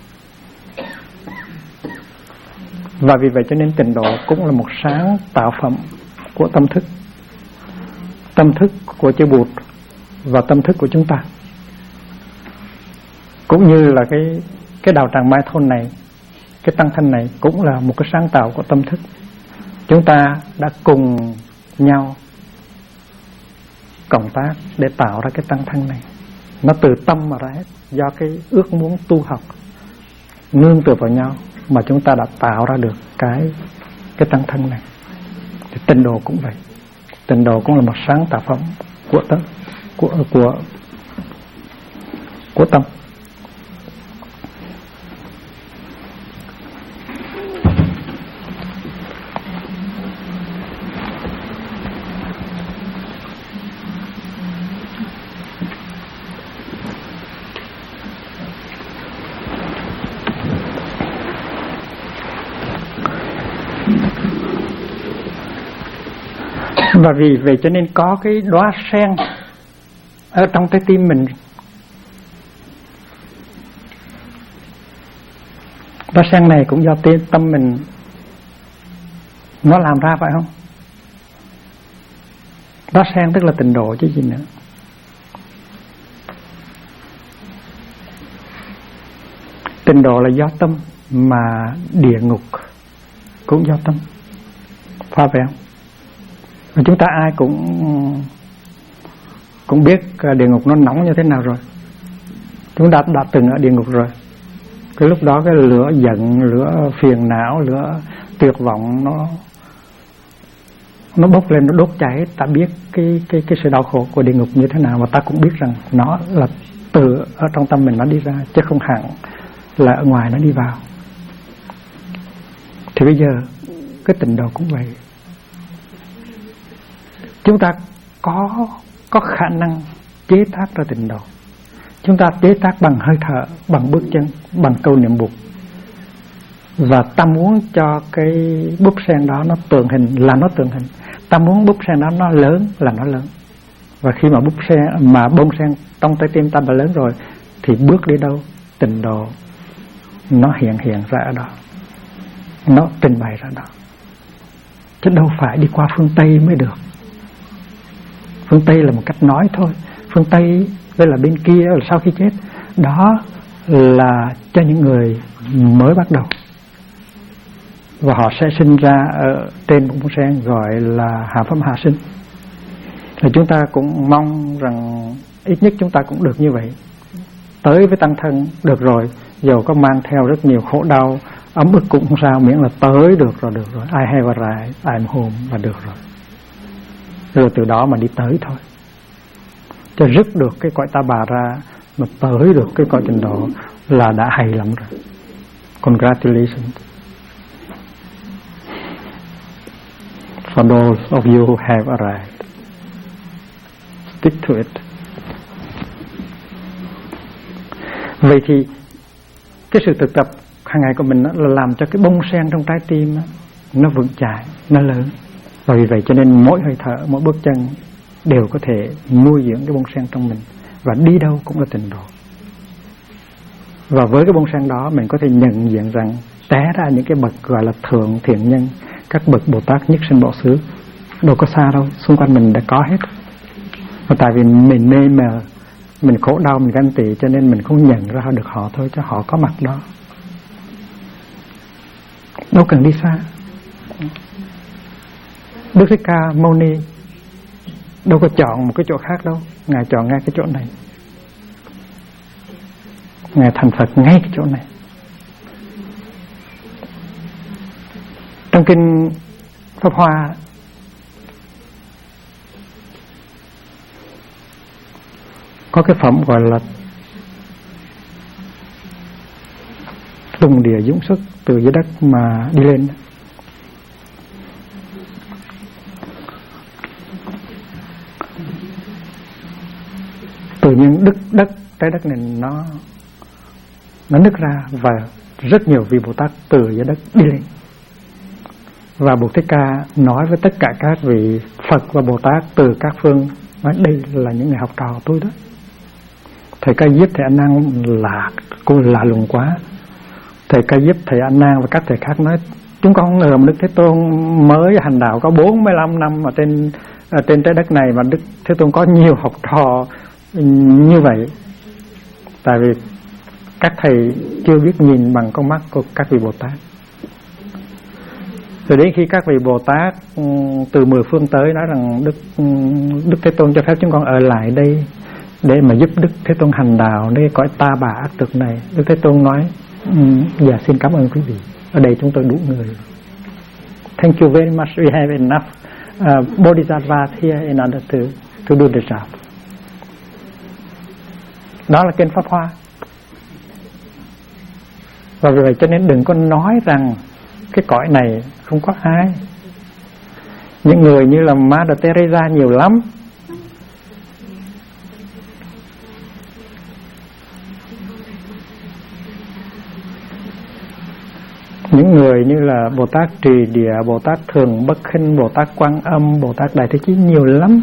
Và vì vậy cho nên tịnh độ cũng là một sáng tạo phẩm của tâm thức, tâm thức của chư Bụt và tâm thức của chúng ta. Cũng như là cái đạo tràng Mai Thôn này, cái tăng thân này cũng là một cái sáng tạo của tâm thức. Chúng ta đã cùng nhau cộng tác để tạo ra cái tăng thân này. Nó từ tâm mà ra hết, do cái ước muốn tu học nương tựa vào nhau mà chúng ta đã tạo ra được cái tăng thân này. Thì tịnh độ cũng vậy. Tịnh độ cũng là một sáng tạo phẩm của tâm. Và vì vậy cho nên có cái đóa sen ở trong trái tim mình. Đóa sen này cũng do tâm mình nó làm ra, phải không? Đó sen tức là tịnh độ chứ gì nữa. Tịnh độ là do tâm, mà địa ngục cũng do tâm, phải không? Và chúng ta ai cũng biết địa ngục nó nóng như thế nào rồi. Chúng ta đã từng ở địa ngục rồi. Cái lúc đó cái lửa giận, lửa phiền não, lửa tuyệt vọng nó bốc lên, nó đốt cháy. Ta biết cái sự đau khổ của địa ngục như thế nào, và ta cũng biết rằng nó là từ ở trong tâm mình nó đi ra, chứ không hẳn là ở ngoài nó đi vào. Thì bây giờ cái tịnh độ cũng vậy. Chúng ta có khả năng chế tác ra tịnh độ. Chúng ta chế tác bằng hơi thở, bằng bước chân, bằng câu niệm Bụt. Và ta muốn cho cái búp sen đó nó tượng hình là nó tượng hình. Ta muốn búp sen đó nó lớn là nó lớn. Và khi mà bông sen trong trái tim ta đã lớn rồi, thì bước đi đâu, tịnh độ nó hiện ra ở đó, nó trình bày ra đó. Chứ đâu phải đi qua phương Tây mới được. Phương Tây là một cách nói thôi. Phương Tây với là bên kia là sau khi chết, đó là cho những người mới bắt đầu, và họ sẽ sinh ra ở trên một bông sen gọi là hạ phẩm hạ sinh. Thì chúng ta cũng mong rằng ít nhất chúng ta cũng được như vậy. Tới với tăng thân được rồi, dầu có mang theo rất nhiều khổ đau ấm ức cũng không sao, miễn là tới được rồi. I have arrived, I'm home là được rồi. Rồi từ đó mà đi tới thôi. Cho rứt được cái cõi ta bà ra, mà tới được cái cõi tịnh độ là đã hay lắm rồi. Congratulations. For those of you who have arrived, stick to it. Vậy thì cái sự thực tập hàng ngày của mình là làm cho cái bông sen trong trái tim nó vững chãi, nó lớn. Và vì vậy cho nên mỗi hơi thở, mỗi bước chân đều có thể nuôi dưỡng cái bông sen trong mình, và đi đâu cũng là tịnh độ. Và với cái bông sen đó mình có thể nhận diện rằng té ra những cái bậc gọi là thượng thiện nhân, các bậc Bồ Tát nhất sinh bỏ xứ đâu có xa đâu, xung quanh mình đã có hết. Và tại vì mình mê mờ, mình khổ đau, mình ganh tị, cho nên mình không nhận ra được họ thôi, cho họ có mặt đó, đâu cần đi xa. Đức Thích Ca Mâu Ni đâu có chọn một cái chỗ khác đâu, Ngài chọn ngay cái chỗ này. Ngài thành Phật ngay cái chỗ này. Trong kinh Pháp Hoa có cái phẩm gọi là tung địa dũng sức, từ dưới đất mà đi lên. Tự nhiên trái đất này nó nứt ra, và rất nhiều vị Bồ Tát từ dưới đất đi lên. Và Bụt Thích Ca nói với tất cả các vị Phật và Bồ Tát từ các phương, nói đây là những người học trò tôi đó. Thầy Ca Diếp, thầy A Nan là cũng lạ lùng quá. Thầy Ca Diếp, thầy A Nan và các thầy khác nói chúng con không ngờ mà Đức Thế Tôn mới hành đạo có 45 năm ở trên trái đất này mà Đức Thế Tôn có nhiều học trò như vậy. Tại vì các thầy chưa biết nhìn bằng con mắt của các vị Bồ Tát. Rồi đến khi các vị Bồ Tát từ 10 phương tới nói rằng Đức Thế Tôn cho phép chúng con ở lại đây để mà giúp Đức Thế Tôn hành đạo để cõi ta bà ác thực này, Đức Thế Tôn nói dạ xin cảm ơn quý vị, ở đây chúng tôi đủ người. Thank you very much, we have enough bodhisattvas here in order to do the job. Đó là kinh Pháp Hoa. Và vì vậy cho nên đừng có nói rằng cái cõi này không có ai. Những người như là Mother Teresa nhiều lắm. Những người như là Bồ Tát Trì Địa, Bồ Tát Thường Bất Khinh, Bồ Tát Quan Âm, Bồ Tát Đại Thế Chí nhiều lắm.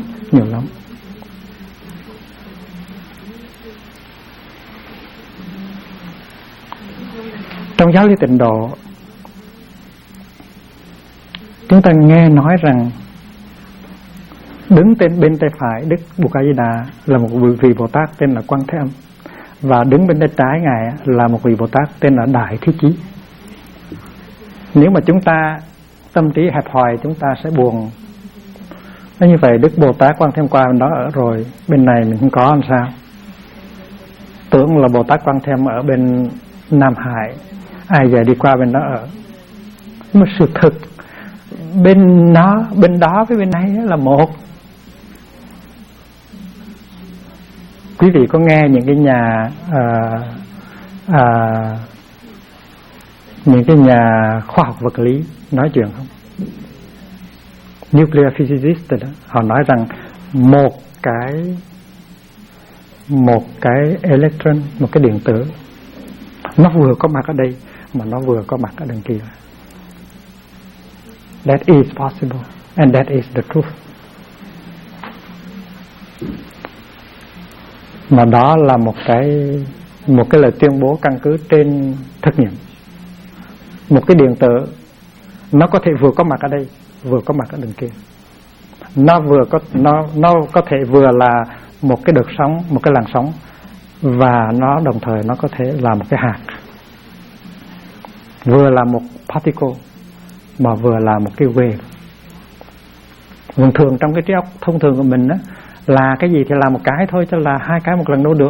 Trong giáo lý Tịnh Độ, chúng ta nghe nói rằng Đứng bên tay phải Đức Bụt A Di Đà là một vị Bồ Tát tên là Quan Thế Âm, và đứng bên tay trái ngài là một vị Bồ Tát tên là Đại Thế Chí. Nếu mà chúng ta tâm trí hẹp hòi, chúng ta sẽ buồn. Nói như vậy Đức Bồ Tát Quan Thế Âm qua bên đó ở rồi, bên này mình không có làm sao? Tưởng là Bồ Tát Quan Thế Âm ở bên Nam Hải, ai về đi qua bên đó ở. Nhưng mà sự thực bên đó với bên này là một. Quý vị có nghe những cái nhà khoa học vật lý nói chuyện không? Nuclear physicist đó, họ nói rằng một cái electron, một cái điện tử, nó vừa có mặt ở đây mà nó vừa có mặt ở đằng kia. That is possible and that is the truth. Mà đó là một cái lời tuyên bố căn cứ trên thực nghiệm. Một cái điện tử nó có thể vừa có mặt ở đây, vừa có mặt ở đằng kia. Nó có thể vừa là một cái đợt sóng, một cái làn sóng, và nó đồng thời nó có thể là một cái hạt, vừa là một particle mà vừa là một cái wave. Thường trong cái trí óc thông thường của mình đó, là cái gì thì làm một cái thôi, chứ là hai cái một lần đâu được.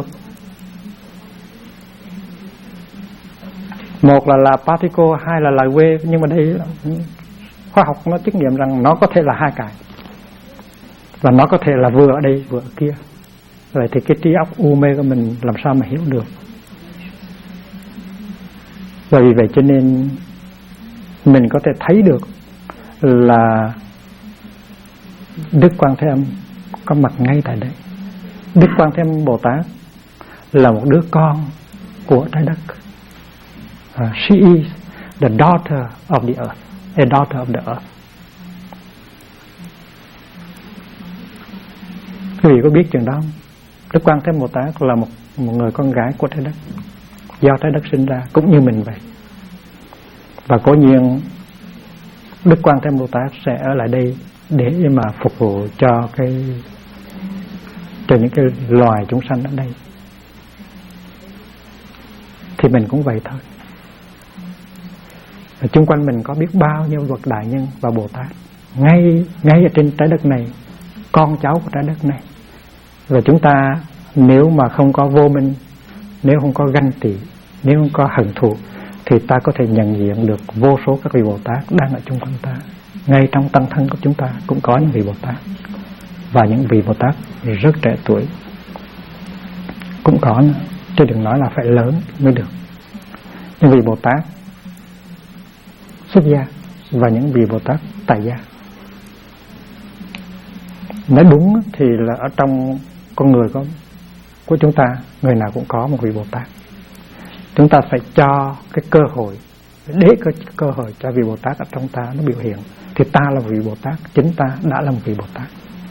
Một là particle, hai là wave. Nhưng mà đây khoa học nó chứng nghiệm rằng nó có thể là hai cái, và nó có thể là vừa ở đây vừa ở kia. Vậy thì cái trí óc u mê của mình làm sao mà hiểu được? Và vì vậy cho nên mình có thể thấy được là Đức Quan Thế Âm có mặt ngay tại đây. Đức Quan Thế Âm Bồ Tát là một đứa con của trái đất. She is the daughter of the earth, a daughter of the earth. Quý vị có biết chuyện đó không? Đức Quan Thế Âm Bồ Tát là một người con gái của trái đất, do trái đất sinh ra, cũng như mình vậy. Và cố nhiên Đức Quan Thế Âm Bồ Tát sẽ ở lại đây để mà phục vụ cho những cái loài chúng sanh ở đây. Thì mình cũng vậy thôi. Và chung quanh mình có biết bao nhiêu bậc đại nhân và Bồ Tát ngay ở trên trái đất này, con cháu của trái đất này. Và chúng ta nếu mà không có vô minh, nếu không có ganh tị, nếu không có hận thù, thì ta có thể nhận diện được vô số các vị Bồ Tát đang ở chung quanh ta. Ngay trong tăng thân của chúng ta cũng có những vị Bồ Tát, và những vị Bồ Tát rất trẻ tuổi cũng có nữa. Chứ đừng nói là phải lớn mới được. Những vị Bồ Tát xuất gia và những vị Bồ Tát tại gia. Nói đúng thì là ở trong con người của chúng ta, người nào cũng có một vị Bồ Tát. Chúng ta phải cho cái cơ hội, để cơ hội cho vị Bồ Tát ở trong ta nó biểu hiện. Thì ta là một vị Bồ Tát, chính ta đã là một vị Bồ Tát.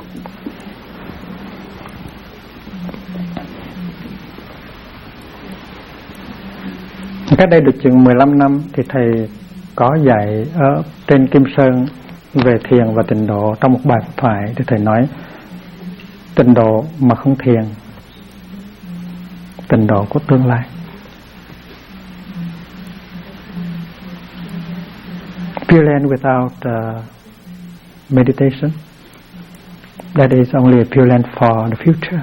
Cách đây được chừng 15 năm thì thầy có dạy ở trên Kim Sơn về thiền và tịnh độ. Trong một bài thoại thì thầy nói tịnh độ mà không thiền, tịnh độ của tương lai. Pure Land without meditation, that is only a Pure Land for the future.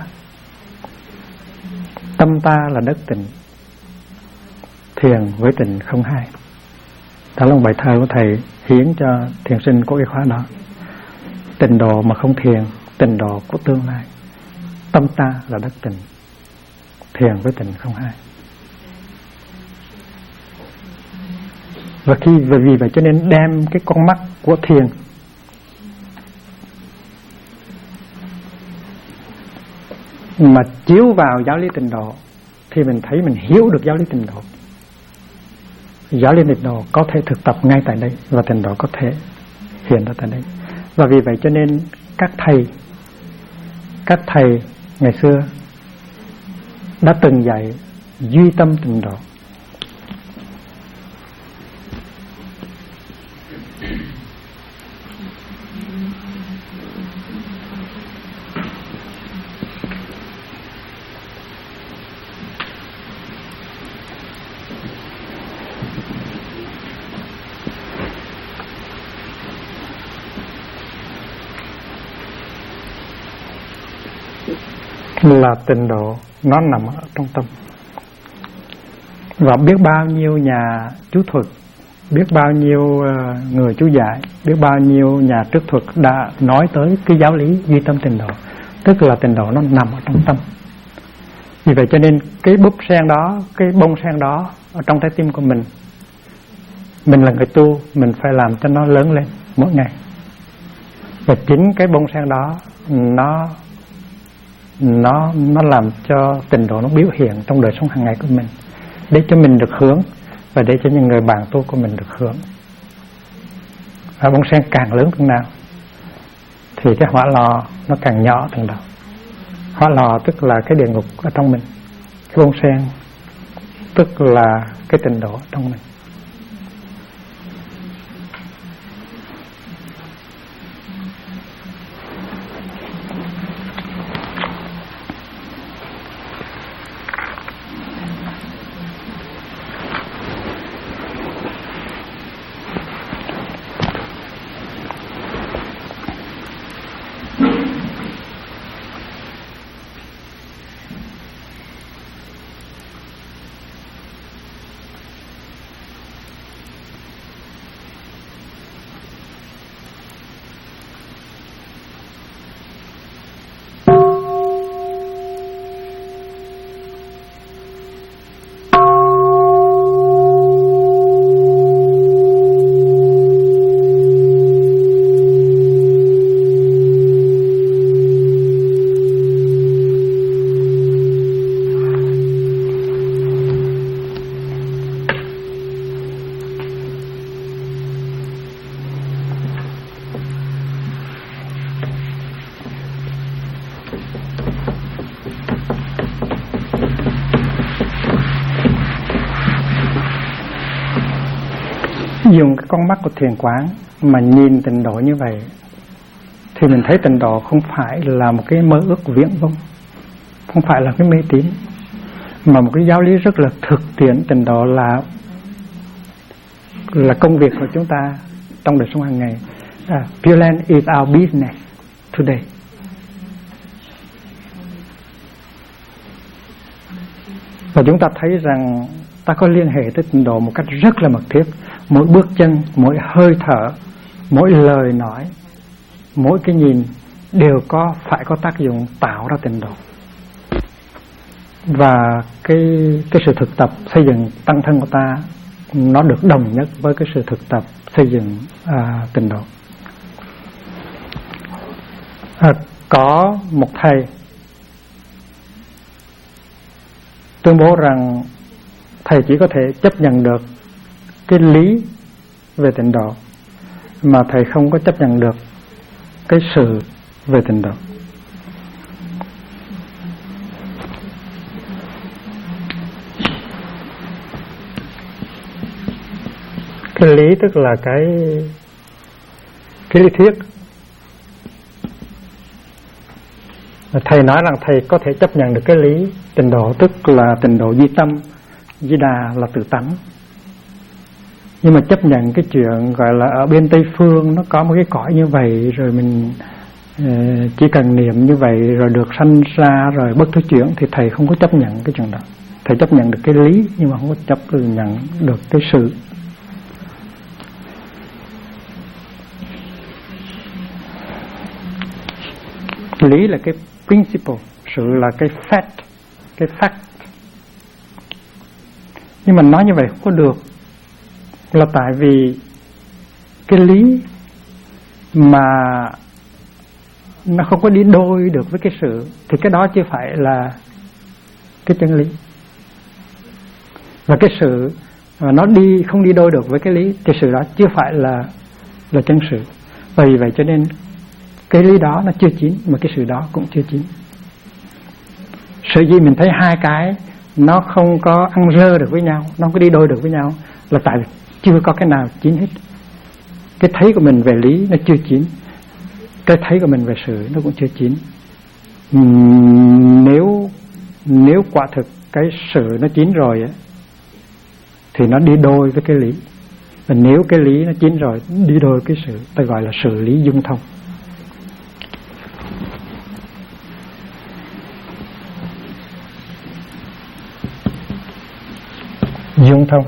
Tâm ta là đất tịnh, thiền với tịnh không hai. Đó là một bài thơ của thầy hiến cho thiền sinh của cái khóa đó. Tịnh độ mà không thiền, tịnh độ của tương lai. Tâm ta là đất tịnh, thiền với tịnh không hai. Và vì vậy cho nên đem cái con mắt của thiền mà chiếu vào giáo lý tịnh độ, thì mình thấy mình hiểu được giáo lý tịnh độ. Giáo lý tịnh độ có thể thực tập ngay tại đây, và tịnh độ có thể hiện ra tại đây. Và vì vậy cho nên các thầy ngày xưa đã từng dạy duy tâm tịnh độ. là tịnh độ nó nằm ở trong tâm. Và biết bao nhiêu nhà chú thuật, biết bao nhiêu người chú giải, biết bao nhiêu nhà trước thuật đã nói tới cái giáo lý duy tâm tịnh độ, tức là tịnh độ nó nằm ở trong tâm. Vì vậy cho nên cái búp sen đó, cái bông sen đó ở trong trái tim của mình là người tu, mình phải làm cho nó lớn lên mỗi ngày. Và chính cái bông sen đó nó làm cho tịnh độ nó biểu hiện trong đời sống hàng ngày của mình, để cho mình được hưởng và để cho những người bạn tu của mình được hưởng. Và bông sen càng lớn từng nào thì cái hỏa lò nó càng nhỏ từng nào. Hỏa lò tức là cái địa ngục ở trong mình, cái bông sen tức là cái tịnh độ trong mình. Dùng cái con mắt của thiền quán mà nhìn tịnh độ như vậy thì mình thấy tịnh độ không phải là một cái mơ ước viễn vông, không phải là cái mê tín, mà một cái giáo lý rất là thực tiễn. Tịnh độ là công việc của chúng ta trong đời sống hàng ngày. Pure Land is our business today. Và chúng ta thấy rằng ta có liên hệ tới tịnh độ một cách rất là mật thiết. Mỗi bước chân, mỗi hơi thở, mỗi lời nói, mỗi cái nhìn đều phải có tác dụng tạo ra tịnh độ. Và cái sự thực tập xây dựng tăng thân của ta nó được đồng nhất với cái sự thực tập xây dựng tịnh độ. Có một thầy tuyên bố rằng thầy chỉ có thể chấp nhận được cái lý về tịnh độ, mà thầy không có chấp nhận được cái sự về tịnh độ. Cái lý tức là cái lý thuyết. Thầy nói rằng thầy có thể chấp nhận được cái lý tịnh độ, tức là tịnh độ duy tâm, Di Đà là tự tánh. Nhưng mà chấp nhận cái chuyện gọi là ở bên Tây Phương nó có một cái cõi như vậy, rồi mình chỉ cần niệm như vậy rồi được sanh ra rồi bất thứ chuyển, thì thầy không có chấp nhận cái chuyện đó. Thầy chấp nhận được cái lý nhưng mà không có chấp nhận được cái sự. Lý là cái principle, sự là cái fact. Nhưng mà nói như vậy không có được, là tại vì cái lý mà nó không có đi đôi được với cái sự thì cái đó chưa phải là cái chân lý. Và cái sự mà nó không đi đôi được với cái lý, cái sự đó chưa phải là chân sự. Vì vậy cho nên cái lý đó nó chưa chín, mà cái sự đó cũng chưa chín. Sở dĩ mình thấy hai cái nó không có ăn rơ được với nhau, nó không có đi đôi được với nhau, là tại vì chưa có cái nào chín hết. Cái thấy của mình về lý nó chưa chín, cái thấy của mình về sự nó cũng chưa chín. Nếu quả thực cái sự nó chín rồi á, thì nó đi đôi với cái lý. Và nếu cái lý nó chín rồi đi đôi cái sự, ta gọi là sự lý dung thông. dung thông,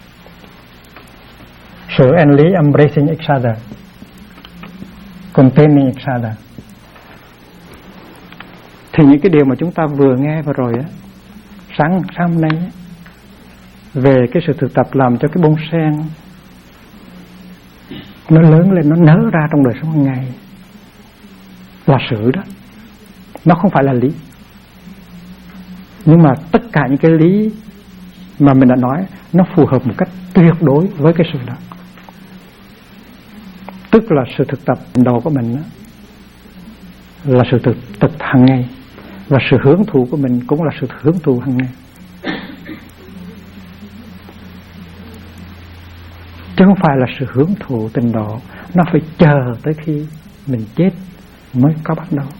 sự and lý embracing each other, containing each other. Thì những cái điều mà chúng ta vừa nghe vừa rồi á, sáng hôm nay á, về cái sự thực tập làm cho cái bông sen nó lớn lên, nó nở ra trong đời sống hàng ngày là sự đó. Nó không phải là lý, nhưng mà tất cả những cái lý mà mình đã nói nó phù hợp một cách tuyệt đối với cái sự đó. Tức là sự thực tập đầu của mình đó, là sự thực tập hàng ngày, và sự hưởng thụ của mình cũng là sự hưởng thụ hàng ngày, chứ không phải là sự hưởng thụ tịnh độ. Nó phải chờ tới khi mình chết mới có bắt đầu.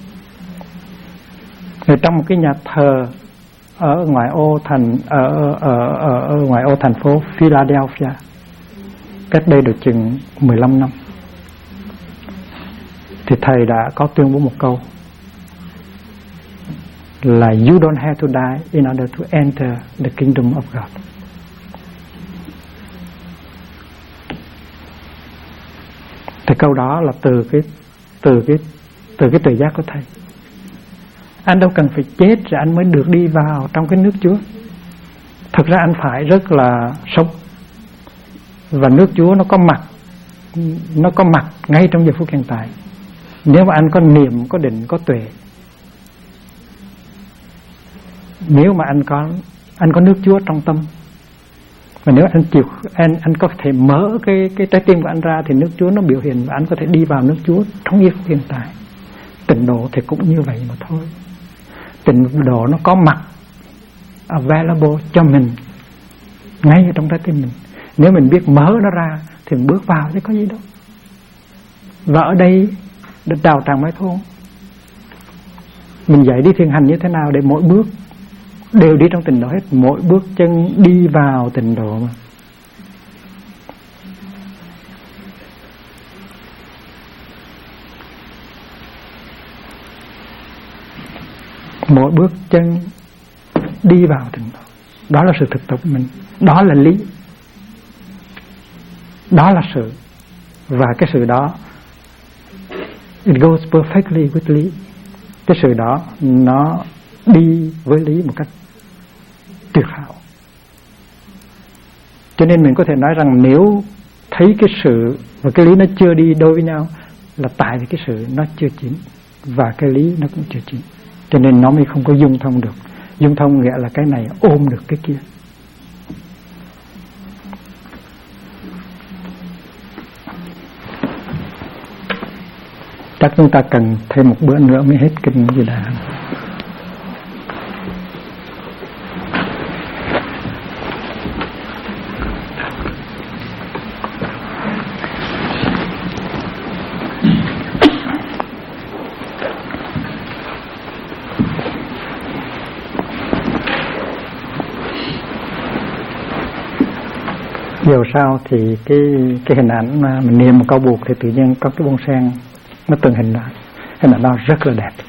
Ở trong một cái nhà thờ ở ngoại ô ngoại ô thành phố Philadelphia, cách đây được chừng 15 năm, thì thầy đã có tuyên bố một câu là you don't have to die in order to enter the kingdom of God. Thì câu đó là từ cái tự giác của thầy. Anh đâu cần phải chết rồi anh mới được đi vào trong cái nước Chúa. Thực ra anh phải rất là sống, và nước Chúa nó có mặt ngay trong giờ phút hiện tại. Nếu mà anh có niệm, có định, có tuệ, nếu mà anh có nước Chúa trong tâm, và nếu anh có thể mở cái trái tim của anh ra, thì nước Chúa nó biểu hiện và anh có thể đi vào nước Chúa trong giây phút hiện tại. Tịnh độ thì cũng như vậy mà thôi. Tịnh độ nó có mặt available cho mình ngay ở trong trái tim mình. Nếu mình biết mở nó ra thì mình bước vào thì có gì đâu. Và ở đây được đào tràng Mai Thôn, mình dạy đi thiền hành như thế nào để mỗi bước đều đi trong tịnh độ hết, mỗi bước chân đi vào tịnh độ mà. Mỗi bước chân đi vào tịnh độ, đó là sự thực tập của mình, đó là lý, đó là sự. Và cái sự đó it goes perfectly with lý. Cái sự đó nó đi với lý một cách tuyệt hảo. Cho nên mình có thể nói rằng nếu thấy cái sự và cái lý nó chưa đi đôi với nhau, là tại vì cái sự nó chưa chín và cái lý nó cũng chưa chín, cho nên nó mới không có dung thông được. Dung thông nghĩa là cái này ôm được cái kia. Chắc chúng ta cần thêm một bữa nữa mới hết kinh Di Đà. Dù sao thì cái hình ảnh mà mình niệm một câu buộc thì tự nhiên có cái bông sen nó từng hình ra, hình ảnh đó rất là đẹp.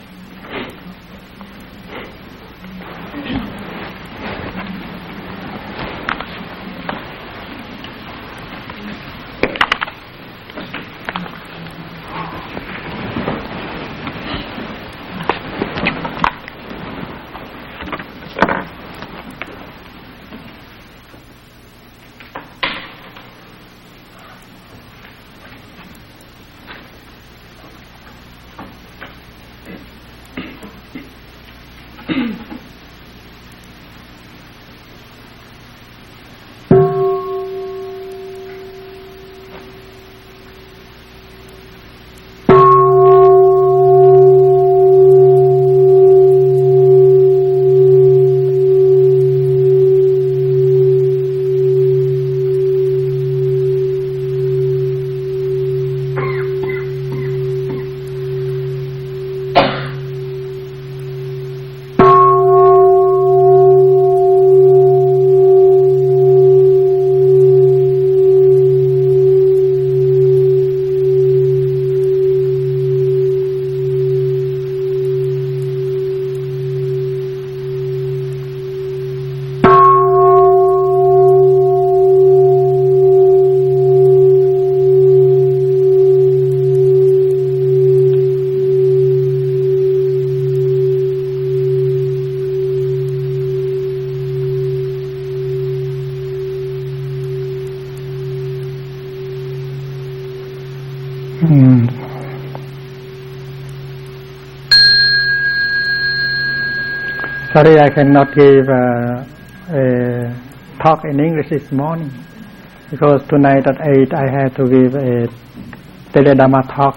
Sorry, I cannot give a talk in English this morning because tonight at 8 I have to give a Teledhamma talk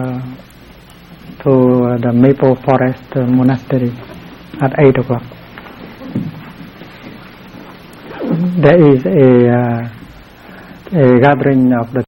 to the Maple Forest Monastery at 8 o'clock. There is a gathering of the